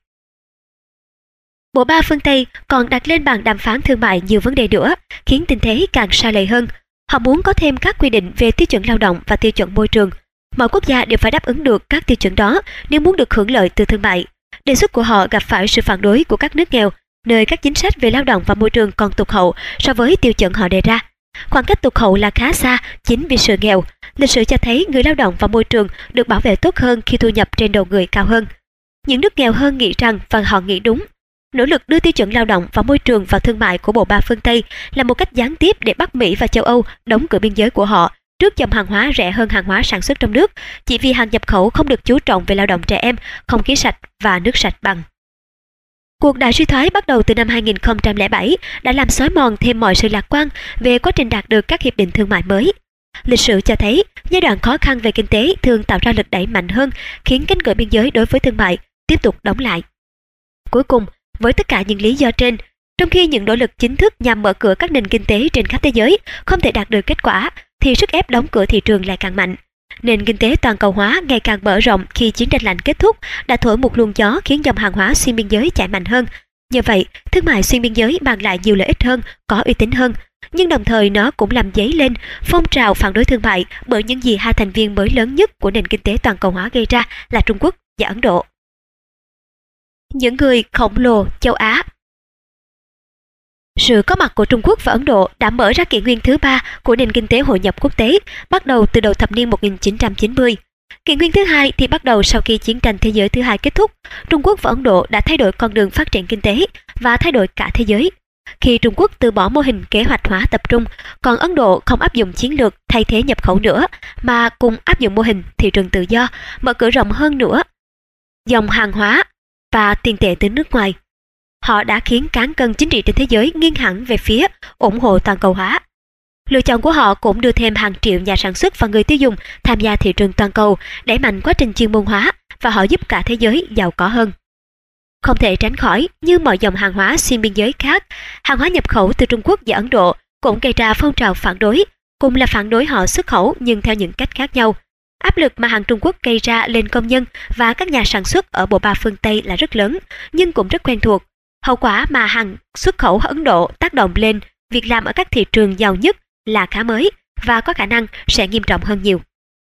Bộ ba phương Tây còn đặt lên bàn đàm phán thương mại nhiều vấn đề nữa, khiến tình thế càng sa lầy hơn. Họ muốn có thêm các quy định về tiêu chuẩn lao động và tiêu chuẩn môi trường. Mọi quốc gia đều phải đáp ứng được các tiêu chuẩn đó nếu muốn được hưởng lợi từ thương mại. Đề xuất của họ gặp phải sự phản đối của các nước nghèo, nơi các chính sách về lao động và môi trường còn tụt hậu so với tiêu chuẩn họ đề ra. Khoảng cách tụt hậu là khá xa chính vì sự nghèo. Lịch sử cho thấy người lao động và môi trường được bảo vệ tốt hơn khi thu nhập trên đầu người cao hơn. Những nước nghèo hơn nghĩ rằng và họ nghĩ đúng. Nỗ lực đưa tiêu chuẩn lao động và môi trường vào thương mại của bộ ba phương Tây là một cách gián tiếp để bắt Mỹ và châu Âu đóng cửa biên giới của họ trước dòng hàng hóa rẻ hơn hàng hóa sản xuất trong nước, chỉ vì hàng nhập khẩu không được chú trọng về lao động trẻ em, không khí sạch và nước sạch bằng. Cuộc đại suy thoái bắt đầu từ năm 2007 đã làm xói mòn thêm mọi sự lạc quan về quá trình đạt được các hiệp định thương mại mới. Lịch sử cho thấy giai đoạn khó khăn về kinh tế thường tạo ra lực đẩy mạnh hơn, khiến cánh cửa biên giới đối với thương mại tiếp tục đóng lại. Cuối cùng, với tất cả những lý do trên, trong khi những nỗ lực chính thức nhằm mở cửa các nền kinh tế trên khắp thế giới không thể đạt được kết quả, thì sức ép đóng cửa thị trường lại càng mạnh. Nền kinh tế toàn cầu hóa ngày càng mở rộng khi chiến tranh lạnh kết thúc đã thổi một luồng gió khiến dòng hàng hóa xuyên biên giới chạy mạnh hơn. Nhờ vậy, thương mại xuyên biên giới mang lại nhiều lợi ích hơn, có uy tín hơn. Nhưng đồng thời nó cũng làm dấy lên phong trào phản đối thương mại bởi những gì hai thành viên mới lớn nhất của nền kinh tế toàn cầu hóa gây ra là Trung Quốc và Ấn Độ. Những người khổng lồ châu Á. Sự có mặt của Trung Quốc và Ấn Độ đã mở ra kỷ nguyên thứ ba của nền kinh tế hội nhập quốc tế, bắt đầu từ đầu thập niên 1990. Kỷ nguyên thứ hai thì bắt đầu sau khi chiến tranh thế giới thứ hai kết thúc. Trung Quốc và Ấn Độ đã thay đổi con đường phát triển kinh tế và thay đổi cả thế giới. Khi Trung Quốc từ bỏ mô hình kế hoạch hóa tập trung, còn Ấn Độ không áp dụng chiến lược thay thế nhập khẩu nữa, mà cùng áp dụng mô hình thị trường tự do, mở cửa rộng hơn nữa dòng hàng hóa và tiền tệ từ nước ngoài. Họ đã khiến cán cân chính trị trên thế giới nghiêng hẳn về phía ủng hộ toàn cầu hóa. Lựa chọn của họ cũng đưa thêm hàng triệu nhà sản xuất và người tiêu dùng tham gia thị trường toàn cầu, đẩy mạnh quá trình chuyên môn hóa, và họ giúp cả thế giới giàu có hơn. Không thể tránh khỏi, như mọi dòng hàng hóa xuyên biên giới khác, hàng hóa nhập khẩu từ Trung Quốc và Ấn Độ cũng gây ra phong trào phản đối, cùng là phản đối họ xuất khẩu nhưng theo những cách khác nhau. Áp lực mà hàng Trung Quốc gây ra lên công nhân và các nhà sản xuất ở bộ ba phương Tây là rất lớn, nhưng cũng rất quen thuộc. Hậu quả mà hàng xuất khẩu Ấn Độ tác động lên việc làm ở các thị trường giàu nhất là khá mới và có khả năng sẽ nghiêm trọng hơn nhiều.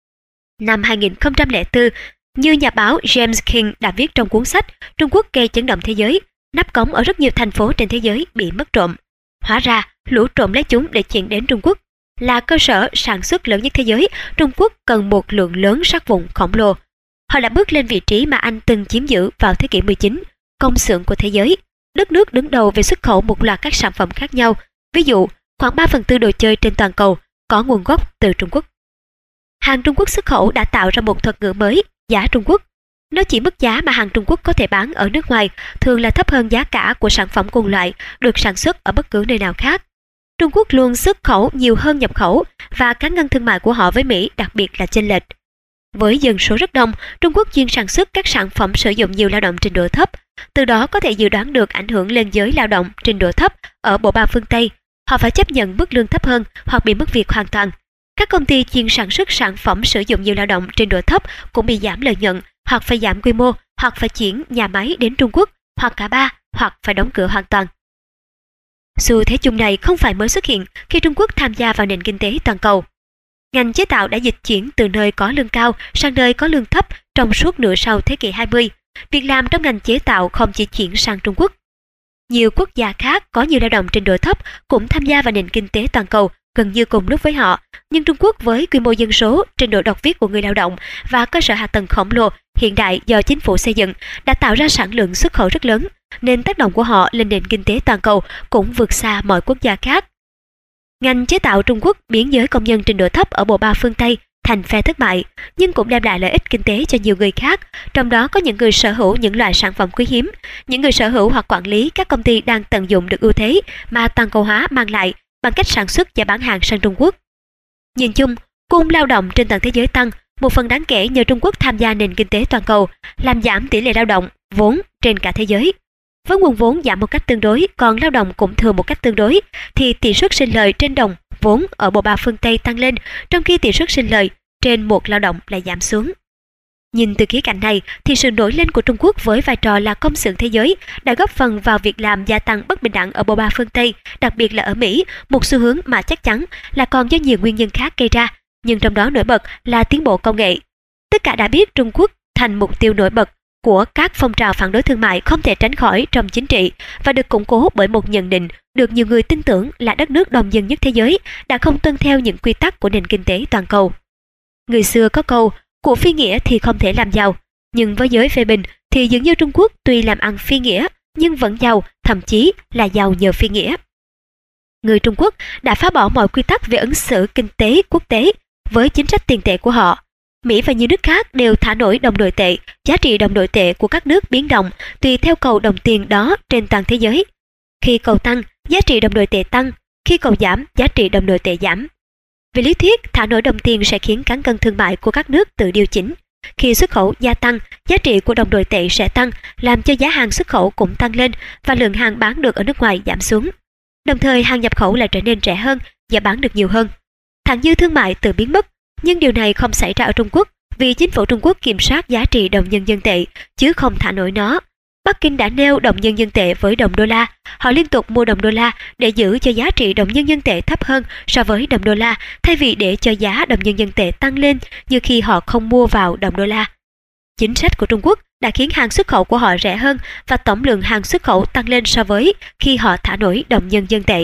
Năm 2004, như nhà báo James King đã viết trong cuốn sách Trung Quốc gây chấn động thế giới, nắp cống ở rất nhiều thành phố trên thế giới bị mất trộm. Hóa ra, lũ trộm lấy chúng để chuyển đến Trung Quốc. Là cơ sở sản xuất lớn nhất thế giới, Trung Quốc cần một lượng lớn sắt vụn khổng lồ. Họ đã bước lên vị trí mà Anh từng chiếm giữ vào thế kỷ 19, công xưởng của thế giới. Đất nước đứng đầu về xuất khẩu một loạt các sản phẩm khác nhau. Ví dụ, khoảng 3/4 đồ chơi trên toàn cầu có nguồn gốc từ Trung Quốc. Hàng Trung Quốc xuất khẩu đã tạo ra một thuật ngữ mới, giá Trung Quốc. Nó chỉ mức giá mà hàng Trung Quốc có thể bán ở nước ngoài, thường là thấp hơn giá cả của sản phẩm cùng loại được sản xuất ở bất cứ nơi nào khác. Trung Quốc luôn xuất khẩu nhiều hơn nhập khẩu, và cán ngân thương mại của họ với Mỹ đặc biệt là chênh lệch. Với dân số rất đông, Trung Quốc chuyên sản xuất các sản phẩm sử dụng nhiều lao động trình độ thấp, từ đó có thể dự đoán được ảnh hưởng lên giới lao động trình độ thấp ở bộ ba phương Tây. Họ phải chấp nhận mức lương thấp hơn hoặc bị mất việc hoàn toàn. Các công ty chuyên sản xuất sản phẩm sử dụng nhiều lao động trình độ thấp cũng bị giảm lợi nhuận, hoặc phải giảm quy mô, hoặc phải chuyển nhà máy đến Trung Quốc, hoặc cả ba, hoặc phải đóng cửa hoàn toàn. Xu thế chung này không phải mới xuất hiện khi Trung Quốc tham gia vào nền kinh tế toàn cầu. Ngành chế tạo đã dịch chuyển từ nơi có lương cao sang nơi có lương thấp trong suốt nửa sau thế kỷ 20. Việc làm trong ngành chế tạo không chỉ chuyển sang Trung Quốc. Nhiều quốc gia khác có nhiều lao động trình độ thấp cũng tham gia vào nền kinh tế toàn cầu gần như cùng lúc với họ, nhưng Trung Quốc với quy mô dân số, trình độ đọc viết của người lao động và cơ sở hạ tầng khổng lồ hiện đại do chính phủ xây dựng đã tạo ra sản lượng xuất khẩu rất lớn, nên tác động của họ lên nền kinh tế toàn cầu cũng vượt xa mọi quốc gia khác. Ngành chế tạo Trung Quốc biến giới công nhân trình độ thấp ở bộ ba phương Tây thành phe thất bại, nhưng cũng đem lại lợi ích kinh tế cho nhiều người khác, trong đó có những người sở hữu những loại sản phẩm quý hiếm, những người sở hữu hoặc quản lý các công ty đang tận dụng được ưu thế mà toàn cầu hóa mang lại bằng cách sản xuất và bán hàng sang Trung Quốc. Nhìn chung, cung lao động trên toàn thế giới tăng, một phần đáng kể nhờ Trung Quốc tham gia nền kinh tế toàn cầu, làm giảm tỷ lệ lao động, vốn trên cả thế giới. Với nguồn vốn giảm một cách tương đối, còn lao động cũng thừa một cách tương đối, thì tỷ suất sinh lời trên đồng vốn ở bộ ba phương Tây tăng lên, trong khi tỷ suất sinh lời trên một lao động lại giảm xuống. Nhìn từ khía cạnh này thì sự nổi lên của Trung Quốc với vai trò là công xưởng thế giới đã góp phần vào việc làm gia tăng bất bình đẳng ở bộ ba phương Tây, đặc biệt là ở Mỹ, một xu hướng mà chắc chắn là còn do nhiều nguyên nhân khác gây ra, nhưng trong đó nổi bật là tiến bộ công nghệ. Tất cả đã biết Trung Quốc thành mục tiêu nổi bật của các phong trào phản đối thương mại không thể tránh khỏi trong chính trị, và được củng cố bởi một nhận định được nhiều người tin tưởng là đất nước đông dân nhất thế giới đã không tuân theo những quy tắc của nền kinh tế toàn cầu. Người xưa có câu, của phi nghĩa thì không thể làm giàu, nhưng với giới phê bình thì dường như Trung Quốc tuy làm ăn phi nghĩa nhưng vẫn giàu, thậm chí là giàu nhờ phi nghĩa. Người Trung Quốc đã phá bỏ mọi quy tắc về ứng xử kinh tế quốc tế với chính sách tiền tệ của họ. Mỹ và nhiều nước khác đều thả nổi đồng nội tệ, giá trị đồng nội tệ của các nước biến động tùy theo cầu đồng tiền đó trên toàn thế giới. Khi cầu tăng, giá trị đồng nội tệ tăng, khi cầu giảm, giá trị đồng nội tệ giảm. Về lý thuyết, thả nổi đồng tiền sẽ khiến cán cân thương mại của các nước tự điều chỉnh. Khi xuất khẩu gia tăng, giá trị của đồng nội tệ sẽ tăng, làm cho giá hàng xuất khẩu cũng tăng lên và lượng hàng bán được ở nước ngoài giảm xuống. Đồng thời, hàng nhập khẩu lại trở nên rẻ hơn và bán được nhiều hơn. Thặng dư thương mại tự biến mất, nhưng điều này không xảy ra ở Trung Quốc vì chính phủ Trung Quốc kiểm soát giá trị đồng nhân dân tệ chứ không thả nổi nó. Bắc Kinh đã nêu đồng nhân dân tệ với đồng đô la. Họ liên tục mua đồng đô la để giữ cho giá trị đồng nhân dân tệ thấp hơn so với đồng đô la, thay vì để cho giá đồng nhân dân tệ tăng lên như khi họ không mua vào đồng đô la. Chính sách của Trung Quốc đã khiến hàng xuất khẩu của họ rẻ hơn và tổng lượng hàng xuất khẩu tăng lên so với khi họ thả nổi đồng nhân dân tệ.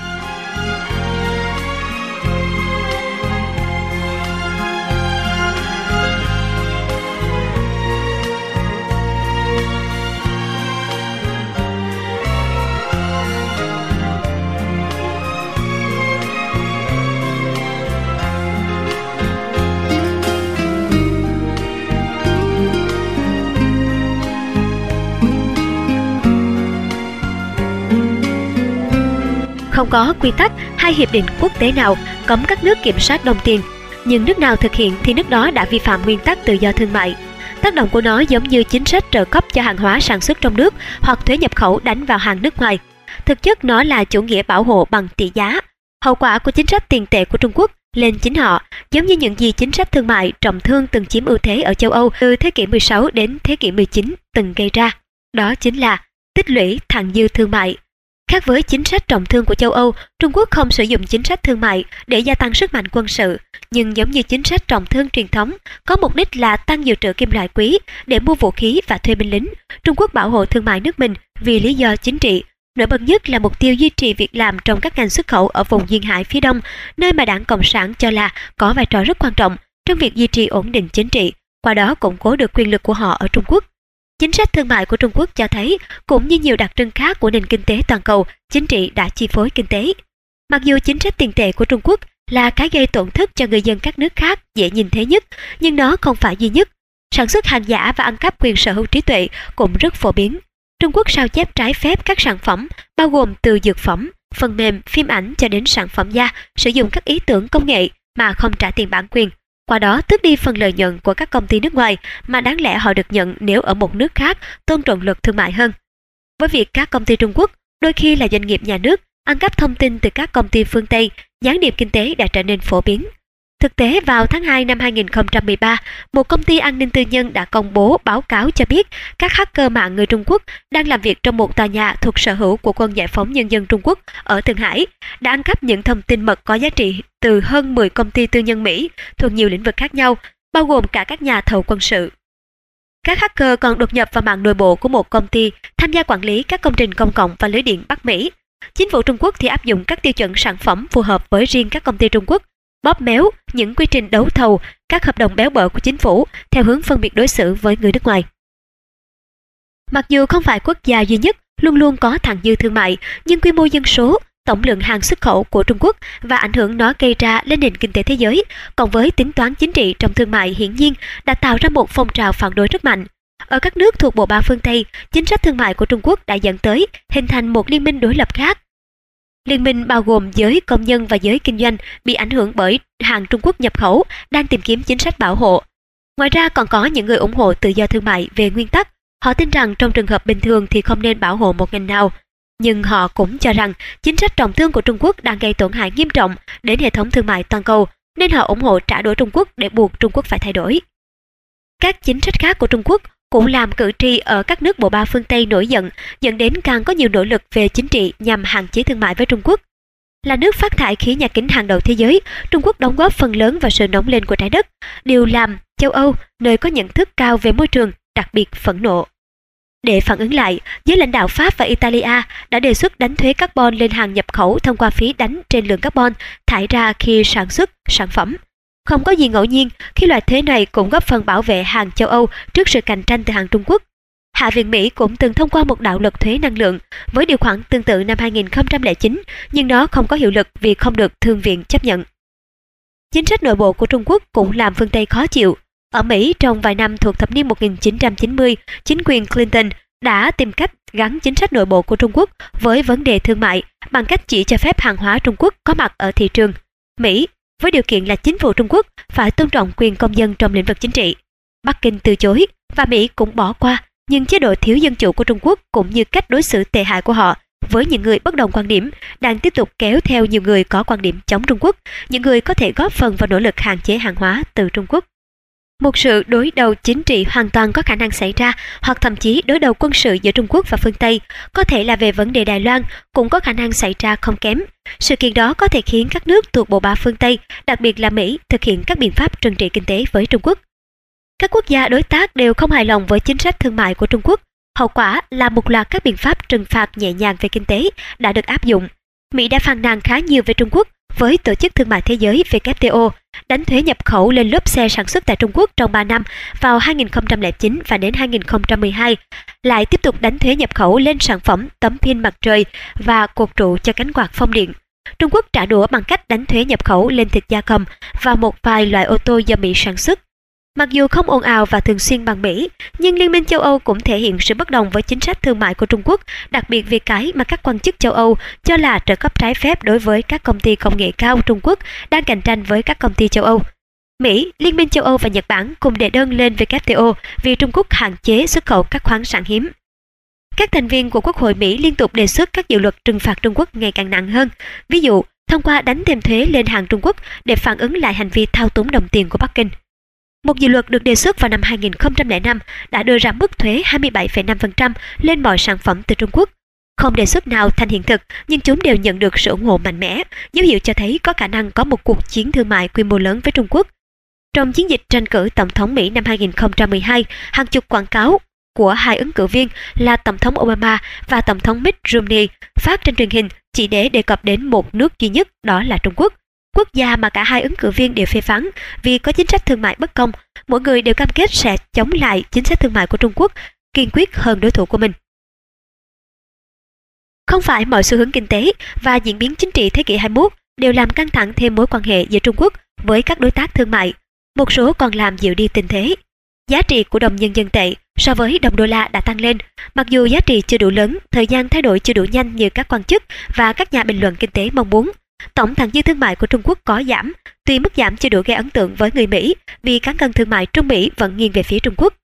Không có quy tắc hay hiệp định quốc tế nào cấm các nước kiểm soát đồng tiền, nhưng nước nào thực hiện thì nước đó đã vi phạm nguyên tắc tự do thương mại. Tác động của nó giống như chính sách trợ cấp cho hàng hóa sản xuất trong nước hoặc thuế nhập khẩu đánh vào hàng nước ngoài. Thực chất nó là chủ nghĩa bảo hộ bằng tỷ giá. Hậu quả của chính sách tiền tệ của Trung Quốc lên chính họ, giống như những gì chính sách thương mại trọng thương từng chiếm ưu thế ở châu Âu từ thế kỷ 16 đến thế kỷ 19 từng gây ra. Đó chính là tích lũy thặng dư thương mại. Khác với chính sách trọng thương của châu Âu, Trung Quốc không sử dụng chính sách thương mại để gia tăng sức mạnh quân sự, nhưng giống như chính sách trọng thương truyền thống, có mục đích là tăng dự trữ kim loại quý để mua vũ khí và thuê binh lính. Trung Quốc bảo hộ thương mại nước mình vì lý do chính trị. Nổi bật nhất là mục tiêu duy trì việc làm trong các ngành xuất khẩu ở vùng duyên hải phía Đông, nơi mà Đảng Cộng sản cho là có vai trò rất quan trọng trong việc duy trì ổn định chính trị, qua đó củng cố được quyền lực của họ ở Trung Quốc. Chính sách thương mại của Trung Quốc cho thấy, cũng như nhiều đặc trưng khác của nền kinh tế toàn cầu, chính trị đã chi phối kinh tế. Mặc dù chính sách tiền tệ của Trung Quốc là cái gây tổn thất cho người dân các nước khác dễ nhìn thấy nhất, nhưng nó không phải duy nhất. Sản xuất hàng giả và ăn cắp quyền sở hữu trí tuệ cũng rất phổ biến. Trung Quốc sao chép trái phép các sản phẩm, bao gồm từ dược phẩm, phần mềm, phim ảnh cho đến sản phẩm da, sử dụng các ý tưởng công nghệ mà không trả tiền bản quyền. Qua đó tước đi phần lợi nhuận của các công ty nước ngoài mà đáng lẽ họ được nhận nếu ở một nước khác tôn trọng luật thương mại hơn. Với việc các công ty Trung Quốc, đôi khi là doanh nghiệp nhà nước, ăn cắp thông tin từ các công ty phương Tây, gián điệp kinh tế đã trở nên phổ biến. Thực tế, vào tháng 2 năm 2013, một công ty an ninh tư nhân đã công bố báo cáo cho biết các hacker mạng người Trung Quốc đang làm việc trong một tòa nhà thuộc sở hữu của Quân Giải phóng Nhân dân Trung Quốc ở Thượng Hải, đã ăn cắp những thông tin mật có giá trị từ hơn 10 công ty tư nhân Mỹ thuộc nhiều lĩnh vực khác nhau, bao gồm cả các nhà thầu quân sự. Các hacker còn đột nhập vào mạng nội bộ của một công ty tham gia quản lý các công trình công cộng và lưới điện Bắc Mỹ. Chính phủ Trung Quốc thì áp dụng các tiêu chuẩn sản phẩm phù hợp với riêng các công ty Trung Quốc, bóp méo những quy trình đấu thầu, các hợp đồng béo bở của chính phủ theo hướng phân biệt đối xử với người nước ngoài. Mặc dù không phải quốc gia duy nhất luôn luôn có thặng dư thương mại, nhưng quy mô dân số, tổng lượng hàng xuất khẩu của Trung Quốc và ảnh hưởng nó gây ra lên nền kinh tế thế giới, cộng với tính toán chính trị trong thương mại hiển nhiên đã tạo ra một phong trào phản đối rất mạnh. Ở các nước thuộc bộ ba phương Tây, chính sách thương mại của Trung Quốc đã dẫn tới hình thành một liên minh đối lập khác. Liên minh bao gồm giới công nhân và giới kinh doanh bị ảnh hưởng bởi hàng Trung Quốc nhập khẩu đang tìm kiếm chính sách bảo hộ. Ngoài ra còn có những người ủng hộ tự do thương mại về nguyên tắc. Họ tin rằng trong trường hợp bình thường thì không nên bảo hộ một ngành nào. Nhưng họ cũng cho rằng chính sách trọng thương của Trung Quốc đang gây tổn hại nghiêm trọng đến hệ thống thương mại toàn cầu, nên họ ủng hộ trả đũa Trung Quốc để buộc Trung Quốc phải thay đổi. Các chính sách khác của Trung Quốc cũng làm cử tri ở các nước bộ ba phương Tây nổi giận, dẫn đến càng có nhiều nỗ lực về chính trị nhằm hạn chế thương mại với Trung Quốc. Là nước phát thải khí nhà kính hàng đầu thế giới, Trung Quốc đóng góp phần lớn vào sự nóng lên của trái đất, điều làm châu Âu, nơi có nhận thức cao về môi trường, đặc biệt phẫn nộ. Để phản ứng lại, giới lãnh đạo Pháp và Italia đã đề xuất đánh thuế carbon lên hàng nhập khẩu thông qua phí đánh trên lượng carbon thải ra khi sản xuất sản phẩm. Không có gì ngẫu nhiên khi loại thuế này cũng góp phần bảo vệ hàng châu Âu trước sự cạnh tranh từ hàng Trung Quốc. Hạ viện Mỹ cũng từng thông qua một đạo luật thuế năng lượng với điều khoản tương tự năm 2009, nhưng nó không có hiệu lực vì không được Thượng viện chấp nhận. Chính sách nội bộ của Trung Quốc cũng làm phương Tây khó chịu. Ở Mỹ, trong vài năm thuộc thập niên 1990, chính quyền Clinton đã tìm cách gắn chính sách nội bộ của Trung Quốc với vấn đề thương mại bằng cách chỉ cho phép hàng hóa Trung Quốc có mặt ở thị trường Mỹ, với điều kiện là chính phủ Trung Quốc phải tôn trọng quyền công dân trong lĩnh vực chính trị. Bắc Kinh từ chối và Mỹ cũng bỏ qua, nhưng chế độ thiếu dân chủ của Trung Quốc cũng như cách đối xử tệ hại của họ với những người bất đồng quan điểm đang tiếp tục kéo theo nhiều người có quan điểm chống Trung Quốc, những người có thể góp phần vào nỗ lực hạn chế hàng hóa từ Trung Quốc. Một sự đối đầu chính trị hoàn toàn có khả năng xảy ra, hoặc thậm chí đối đầu quân sự giữa Trung Quốc và phương Tây, có thể là về vấn đề Đài Loan, cũng có khả năng xảy ra không kém. Sự kiện đó có thể khiến các nước thuộc bộ ba phương Tây, đặc biệt là Mỹ, thực hiện các biện pháp trừng trị kinh tế với Trung Quốc. Các quốc gia đối tác đều không hài lòng với chính sách thương mại của Trung Quốc. Hậu quả là một loạt các biện pháp trừng phạt nhẹ nhàng về kinh tế đã được áp dụng. Mỹ đã phàn nàn khá nhiều về Trung Quốc với Tổ chức Thương mại Thế giới WTO, đánh thuế nhập khẩu lên lốp xe sản xuất tại Trung Quốc trong 3 năm vào 2009 và đến 2012, lại tiếp tục đánh thuế nhập khẩu lên sản phẩm tấm pin mặt trời và cột trụ cho cánh quạt phong điện. Trung Quốc trả đũa bằng cách đánh thuế nhập khẩu lên thịt gia cầm và một vài loại ô tô do Mỹ sản xuất. Mặc dù không ồn ào và thường xuyên bằng Mỹ, nhưng Liên minh châu Âu cũng thể hiện sự bất đồng với chính sách thương mại của Trung Quốc, đặc biệt vì cái mà các quan chức châu Âu cho là trợ cấp trái phép đối với các công ty công nghệ cao Trung Quốc đang cạnh tranh với các công ty châu Âu. Mỹ, Liên minh châu Âu và Nhật Bản cùng đệ đơn lên WTO vì Trung Quốc hạn chế xuất khẩu các khoáng sản hiếm. Các thành viên của Quốc hội Mỹ liên tục đề xuất các dự luật trừng phạt Trung Quốc ngày càng nặng hơn, ví dụ thông qua đánh thêm thuế lên hàng Trung Quốc để phản ứng lại hành vi thao túng đồng tiền của Bắc Kinh. Một dự luật được đề xuất vào năm 2005 đã đưa ra mức thuế 27,5% lên mọi sản phẩm từ Trung Quốc. Không đề xuất nào thành hiện thực, nhưng chúng đều nhận được sự ủng hộ mạnh mẽ, dấu hiệu cho thấy có khả năng có một cuộc chiến thương mại quy mô lớn với Trung Quốc. Trong chiến dịch tranh cử Tổng thống Mỹ năm 2012, hàng chục quảng cáo của hai ứng cử viên là Tổng thống Obama và Tổng thống Mitt Romney phát trên truyền hình chỉ để đề cập đến một nước duy nhất, đó là Trung Quốc. Quốc gia mà cả hai ứng cử viên đều phê phán vì có chính sách thương mại bất công, mỗi người đều cam kết sẽ chống lại chính sách thương mại của Trung Quốc, kiên quyết hơn đối thủ của mình. Không phải mọi xu hướng kinh tế và diễn biến chính trị thế kỷ 21 đều làm căng thẳng thêm mối quan hệ giữa Trung Quốc với các đối tác thương mại. Một số còn làm dịu đi tình thế. Giá trị của đồng nhân dân tệ so với đồng đô la đã tăng lên, mặc dù giá trị chưa đủ lớn, thời gian thay đổi chưa đủ nhanh như các quan chức và các nhà bình luận kinh tế mong muốn. Tổng thặng dư thương mại của Trung Quốc có giảm, tuy mức giảm chưa đủ gây ấn tượng với người Mỹ vì cán cân thương mại Trung Mỹ vẫn nghiêng về phía Trung Quốc.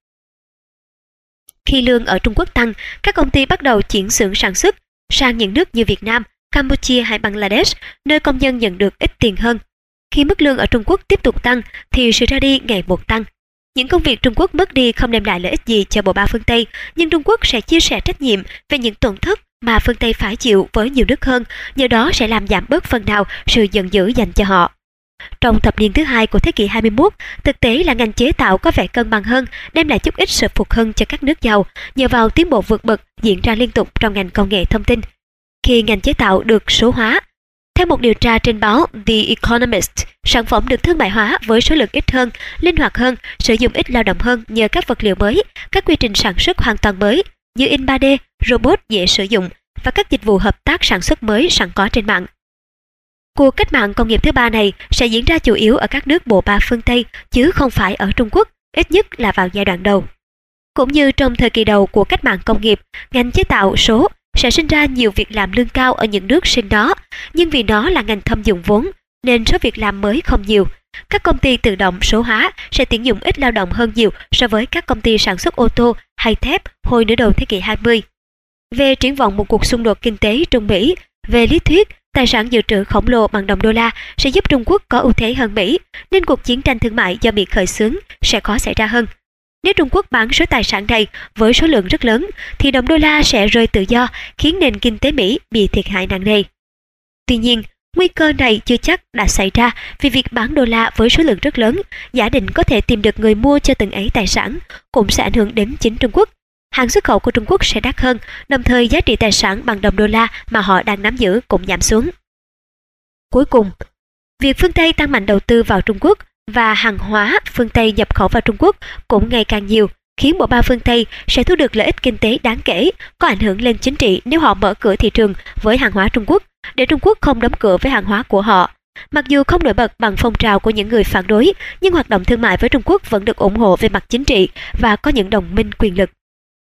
Khi lương ở Trung Quốc tăng, các công ty bắt đầu chuyển xưởng sản xuất sang những nước như Việt Nam, Campuchia hay Bangladesh, nơi công nhân nhận được ít tiền hơn. Khi mức lương ở Trung Quốc tiếp tục tăng, thì sự ra đi ngày một tăng. Những công việc Trung Quốc mất đi không đem lại lợi ích gì cho bộ ba phương Tây, nhưng Trung Quốc sẽ chia sẻ trách nhiệm về những tổn thất mà phương Tây phải chịu với nhiều nước hơn, nhờ đó sẽ làm giảm bớt phần nào sự giận dữ dành cho họ. Trong thập niên thứ hai của thế kỷ 21, thực tế là ngành chế tạo có vẻ cân bằng hơn, đem lại chút ít sự phục hưng cho các nước giàu, nhờ vào tiến bộ vượt bậc diễn ra liên tục trong ngành công nghệ thông tin. Khi ngành chế tạo được số hóa, theo một điều tra trên báo The Economist, sản phẩm được thương mại hóa với số lượng ít hơn, linh hoạt hơn, sử dụng ít lao động hơn nhờ các vật liệu mới, các quy trình sản xuất hoàn toàn mới như in 3D, robot dễ sử dụng và các dịch vụ hợp tác sản xuất mới sẵn có trên mạng. Cuộc cách mạng công nghiệp thứ ba này sẽ diễn ra chủ yếu ở các nước bộ ba phương Tây chứ không phải ở Trung Quốc, ít nhất là vào giai đoạn đầu. Cũng như trong thời kỳ đầu của cách mạng công nghiệp, ngành chế tạo số sẽ sinh ra nhiều việc làm lương cao ở những nước sinh đó, nhưng vì nó là ngành thâm dụng vốn nên số việc làm mới không nhiều. Các công ty tự động số hóa sẽ tuyển dụng ít lao động hơn nhiều so với các công ty sản xuất ô tô hay thép hồi nửa đầu thế kỷ 20. Về triển vọng một cuộc xung đột kinh tế Trung Mỹ, về lý thuyết, tài sản dự trữ khổng lồ bằng đồng đô la sẽ giúp Trung Quốc có ưu thế hơn Mỹ, nên cuộc chiến tranh thương mại do Mỹ khởi xướng sẽ khó xảy ra hơn. Nếu Trung Quốc bán số tài sản này với số lượng rất lớn, thì đồng đô la sẽ rơi tự do, khiến nền kinh tế Mỹ bị thiệt hại nặng nề. Tuy nhiên, nguy cơ này chưa chắc đã xảy ra vì việc bán đô la với số lượng rất lớn, giả định có thể tìm được người mua cho từng ấy tài sản, cũng sẽ ảnh hưởng đến chính Trung Quốc. Hàng xuất khẩu của Trung Quốc sẽ đắt hơn, đồng thời giá trị tài sản bằng đồng đô la mà họ đang nắm giữ cũng giảm xuống. Cuối cùng, việc phương Tây tăng mạnh đầu tư vào Trung Quốc và hàng hóa phương Tây nhập khẩu vào Trung Quốc cũng ngày càng nhiều, khiến bộ ba phương Tây sẽ thu được lợi ích kinh tế đáng kể, có ảnh hưởng lên chính trị nếu họ mở cửa thị trường với hàng hóa Trung Quốc, để Trung Quốc không đóng cửa với hàng hóa của họ. Mặc dù không nổi bật bằng phong trào của những người phản đối, nhưng hoạt động thương mại với Trung Quốc vẫn được ủng hộ về mặt chính trị và có những đồng minh quyền lực.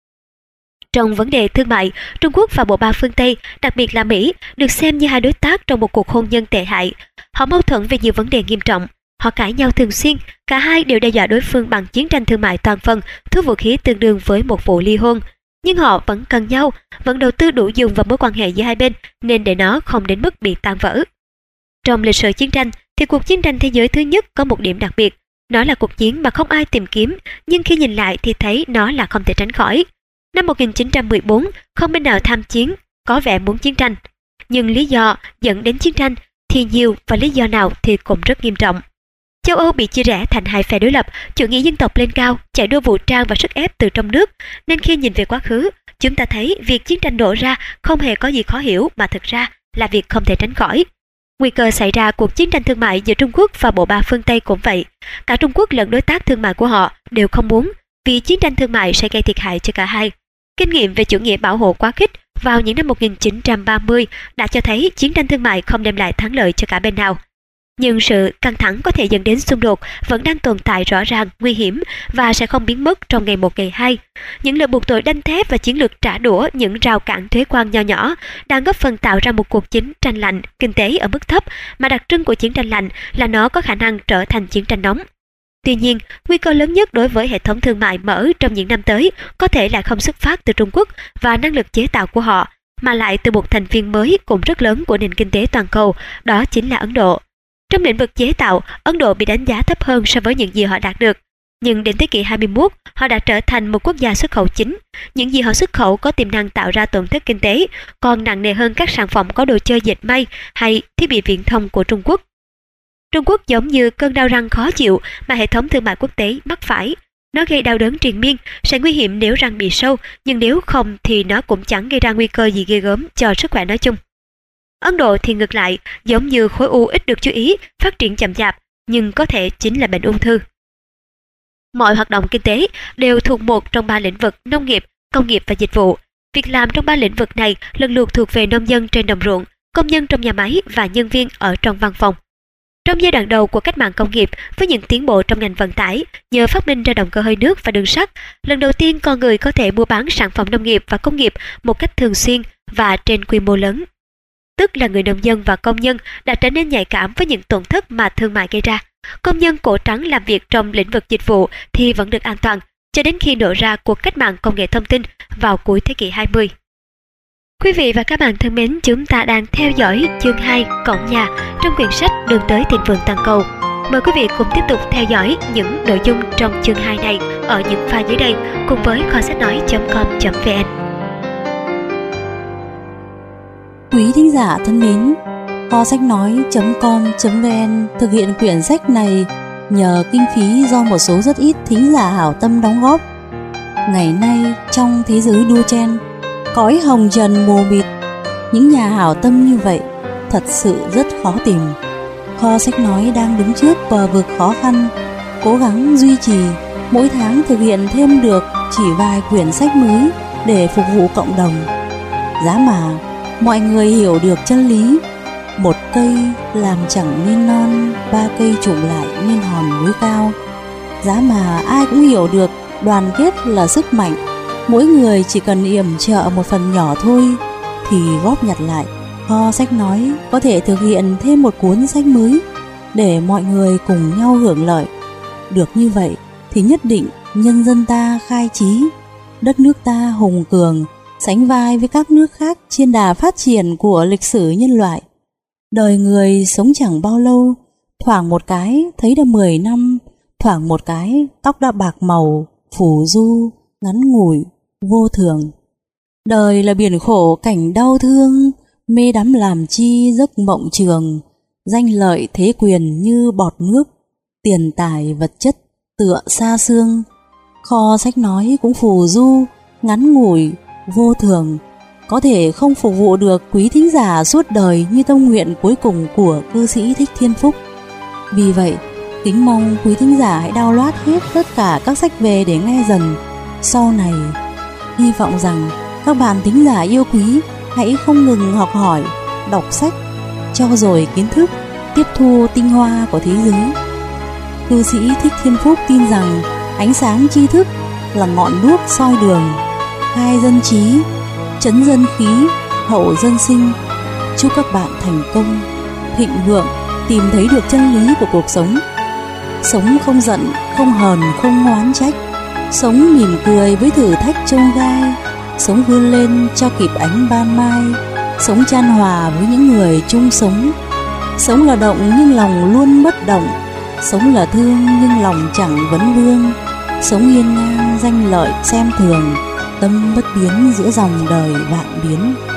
Trong vấn đề thương mại, Trung Quốc và bộ ba phương Tây, đặc biệt là Mỹ, được xem như hai đối tác trong một cuộc hôn nhân tệ hại. Họ mâu thuẫn về nhiều vấn đề nghiêm trọng. Họ cãi nhau thường xuyên, cả hai đều đe dọa đối phương bằng chiến tranh thương mại toàn phần, thu vũ khí tương đương với một vụ ly hôn. Nhưng họ vẫn cần nhau, vẫn đầu tư đủ dùng vào mối quan hệ giữa hai bên, nên để nó không đến mức bị tan vỡ. Trong lịch sử chiến tranh, thì cuộc chiến tranh thế giới thứ nhất có một điểm đặc biệt. Nó là cuộc chiến mà không ai tìm kiếm, nhưng khi nhìn lại thì thấy nó là không thể tránh khỏi. Năm 1914, không bên nào tham chiến, có vẻ muốn chiến tranh. Nhưng lý do dẫn đến chiến tranh thì nhiều và lý do nào thì cũng rất nghiêm trọng. Châu Âu bị chia rẽ thành hai phe đối lập, chủ nghĩa dân tộc lên cao, chạy đua vũ trang và sức ép từ trong nước, nên khi nhìn về quá khứ, chúng ta thấy việc chiến tranh nổ ra không hề có gì khó hiểu mà thực ra là việc không thể tránh khỏi. Nguy cơ xảy ra cuộc chiến tranh thương mại giữa Trung Quốc và bộ ba phương Tây cũng vậy. Cả Trung Quốc lẫn đối tác thương mại của họ đều không muốn, vì chiến tranh thương mại sẽ gây thiệt hại cho cả hai. Kinh nghiệm về chủ nghĩa bảo hộ quá khích vào những năm 1930 đã cho thấy chiến tranh thương mại không đem lại thắng lợi cho cả bên nào. Nhưng sự căng thẳng có thể dẫn đến xung đột vẫn đang tồn tại rõ ràng, nguy hiểm và sẽ không biến mất trong ngày một ngày hai. Những lời buộc tội đanh thép và chiến lược trả đũa những rào cản thuế quan nho nhỏ đang góp phần tạo ra một cuộc chiến tranh lạnh kinh tế ở mức thấp, mà đặc trưng của chiến tranh lạnh là nó có khả năng trở thành chiến tranh nóng. Tuy nhiên, nguy cơ lớn nhất đối với hệ thống thương mại mở trong những năm tới có thể lại không xuất phát từ Trung Quốc và năng lực chế tạo của họ, mà lại từ một thành viên mới cũng rất lớn của nền kinh tế toàn cầu, đó chính là Ấn Độ. Trong lĩnh vực chế tạo, Ấn Độ bị đánh giá thấp hơn so với những gì họ đạt được. Nhưng đến thế kỷ 21, họ đã trở thành một quốc gia xuất khẩu chính. Những gì họ xuất khẩu có tiềm năng tạo ra tổn thất kinh tế, còn nặng nề hơn các sản phẩm có đồ chơi dệt may hay thiết bị viễn thông của Trung Quốc. Trung Quốc giống như cơn đau răng khó chịu mà hệ thống thương mại quốc tế mắc phải. Nó gây đau đớn triền miên, sẽ nguy hiểm nếu răng bị sâu, nhưng nếu không thì nó cũng chẳng gây ra nguy cơ gì ghê gớm cho sức khỏe nói chung. Ấn Độ thì ngược lại, giống như khối u ít được chú ý, phát triển chậm chạp, nhưng có thể chính là bệnh ung thư. Mọi hoạt động kinh tế đều thuộc một trong ba lĩnh vực nông nghiệp, công nghiệp và dịch vụ. Việc làm trong ba lĩnh vực này lần lượt thuộc về nông dân trên đồng ruộng, công nhân trong nhà máy và nhân viên ở trong văn phòng. Trong giai đoạn đầu của cách mạng công nghiệp, với những tiến bộ trong ngành vận tải, nhờ phát minh ra động cơ hơi nước và đường sắt, lần đầu tiên con người có thể mua bán sản phẩm nông nghiệp và công nghiệp một cách thường xuyên và trên quy mô lớn. Tức là người nông dân và công nhân đã trở nên nhạy cảm với những tổn thất mà thương mại gây ra. Công nhân cổ trắng làm việc trong lĩnh vực dịch vụ thì vẫn được an toàn, cho đến khi nổ ra cuộc cách mạng công nghệ thông tin vào cuối thế kỷ 20. Quý vị và các bạn thân mến, chúng ta đang theo dõi chương 2 Cổng nhà trong quyển sách Đường tới thịnh vượng toàn cầu. Mời quý vị cùng tiếp tục theo dõi những nội dung trong chương 2 này ở những file dưới đây cùng với kho sách nói.com.vn. Quý thính giả thân mến, kho sách nói.com.vn thực hiện quyển sách này nhờ kinh phí do một số rất ít thính giả hảo tâm đóng góp. Ngày nay trong thế giới đua chen, cõi hồng trần mù mịt, những nhà hảo tâm như vậy thật sự rất khó tìm. Kho sách nói đang đứng trước bờ vực khó khăn, cố gắng duy trì, mỗi tháng thực hiện thêm được chỉ vài quyển sách mới để phục vụ cộng đồng. Giá mà mọi người hiểu được chân lý, một cây làm chẳng nên non, ba cây chụm lại nên hòn núi cao. Giá mà ai cũng hiểu được đoàn kết là sức mạnh, mỗi người chỉ cần yểm trợ một phần nhỏ thôi thì góp nhặt lại, kho sách nói có thể thực hiện thêm một cuốn sách mới để mọi người cùng nhau hưởng lợi. Được như vậy thì nhất định nhân dân ta khai trí, đất nước ta hùng cường, sánh vai với các nước khác trên đà phát triển của lịch sử nhân loại. Đời người sống chẳng bao lâu, thoảng một cái thấy đã 10 năm, thoảng một cái tóc đã bạc màu, phù du, ngắn ngủi, vô thường. Đời là biển khổ cảnh đau thương, mê đắm làm chi giấc mộng trường, danh lợi thế quyền như bọt nước, tiền tài vật chất tựa xa xương. Kho sách nói cũng phù du, ngắn ngủi, vô thường, có thể không phục vụ được quý thính giả suốt đời như tâm nguyện cuối cùng của cư sĩ Thích Thiên Phúc. Vì vậy, kính mong quý thính giả hãy download hết tất cả các sách về để nghe dần. Sau này, hy vọng rằng các bạn thính giả yêu quý hãy không ngừng học hỏi, đọc sách, trau dồi kiến thức, tiếp thu tinh hoa của thế giới. Cư sĩ Thích Thiên Phúc tin rằng ánh sáng tri thức là ngọn đuốc soi đường, khai dân trí, trấn dân khí, hậu dân sinh. Chúc các bạn thành công, thịnh vượng, tìm thấy được chân lý của cuộc sống. Sống không giận, không hờn, không oán trách, sống mỉm cười với thử thách chông gai, sống vươn lên cho kịp ánh ban mai, sống chan hòa với những người chung sống. Sống là động nhưng lòng luôn bất động, sống là thương nhưng lòng chẳng vấn vương, sống hiên ngang danh lợi xem thường, tâm bất biến giữa dòng đời vạn biến.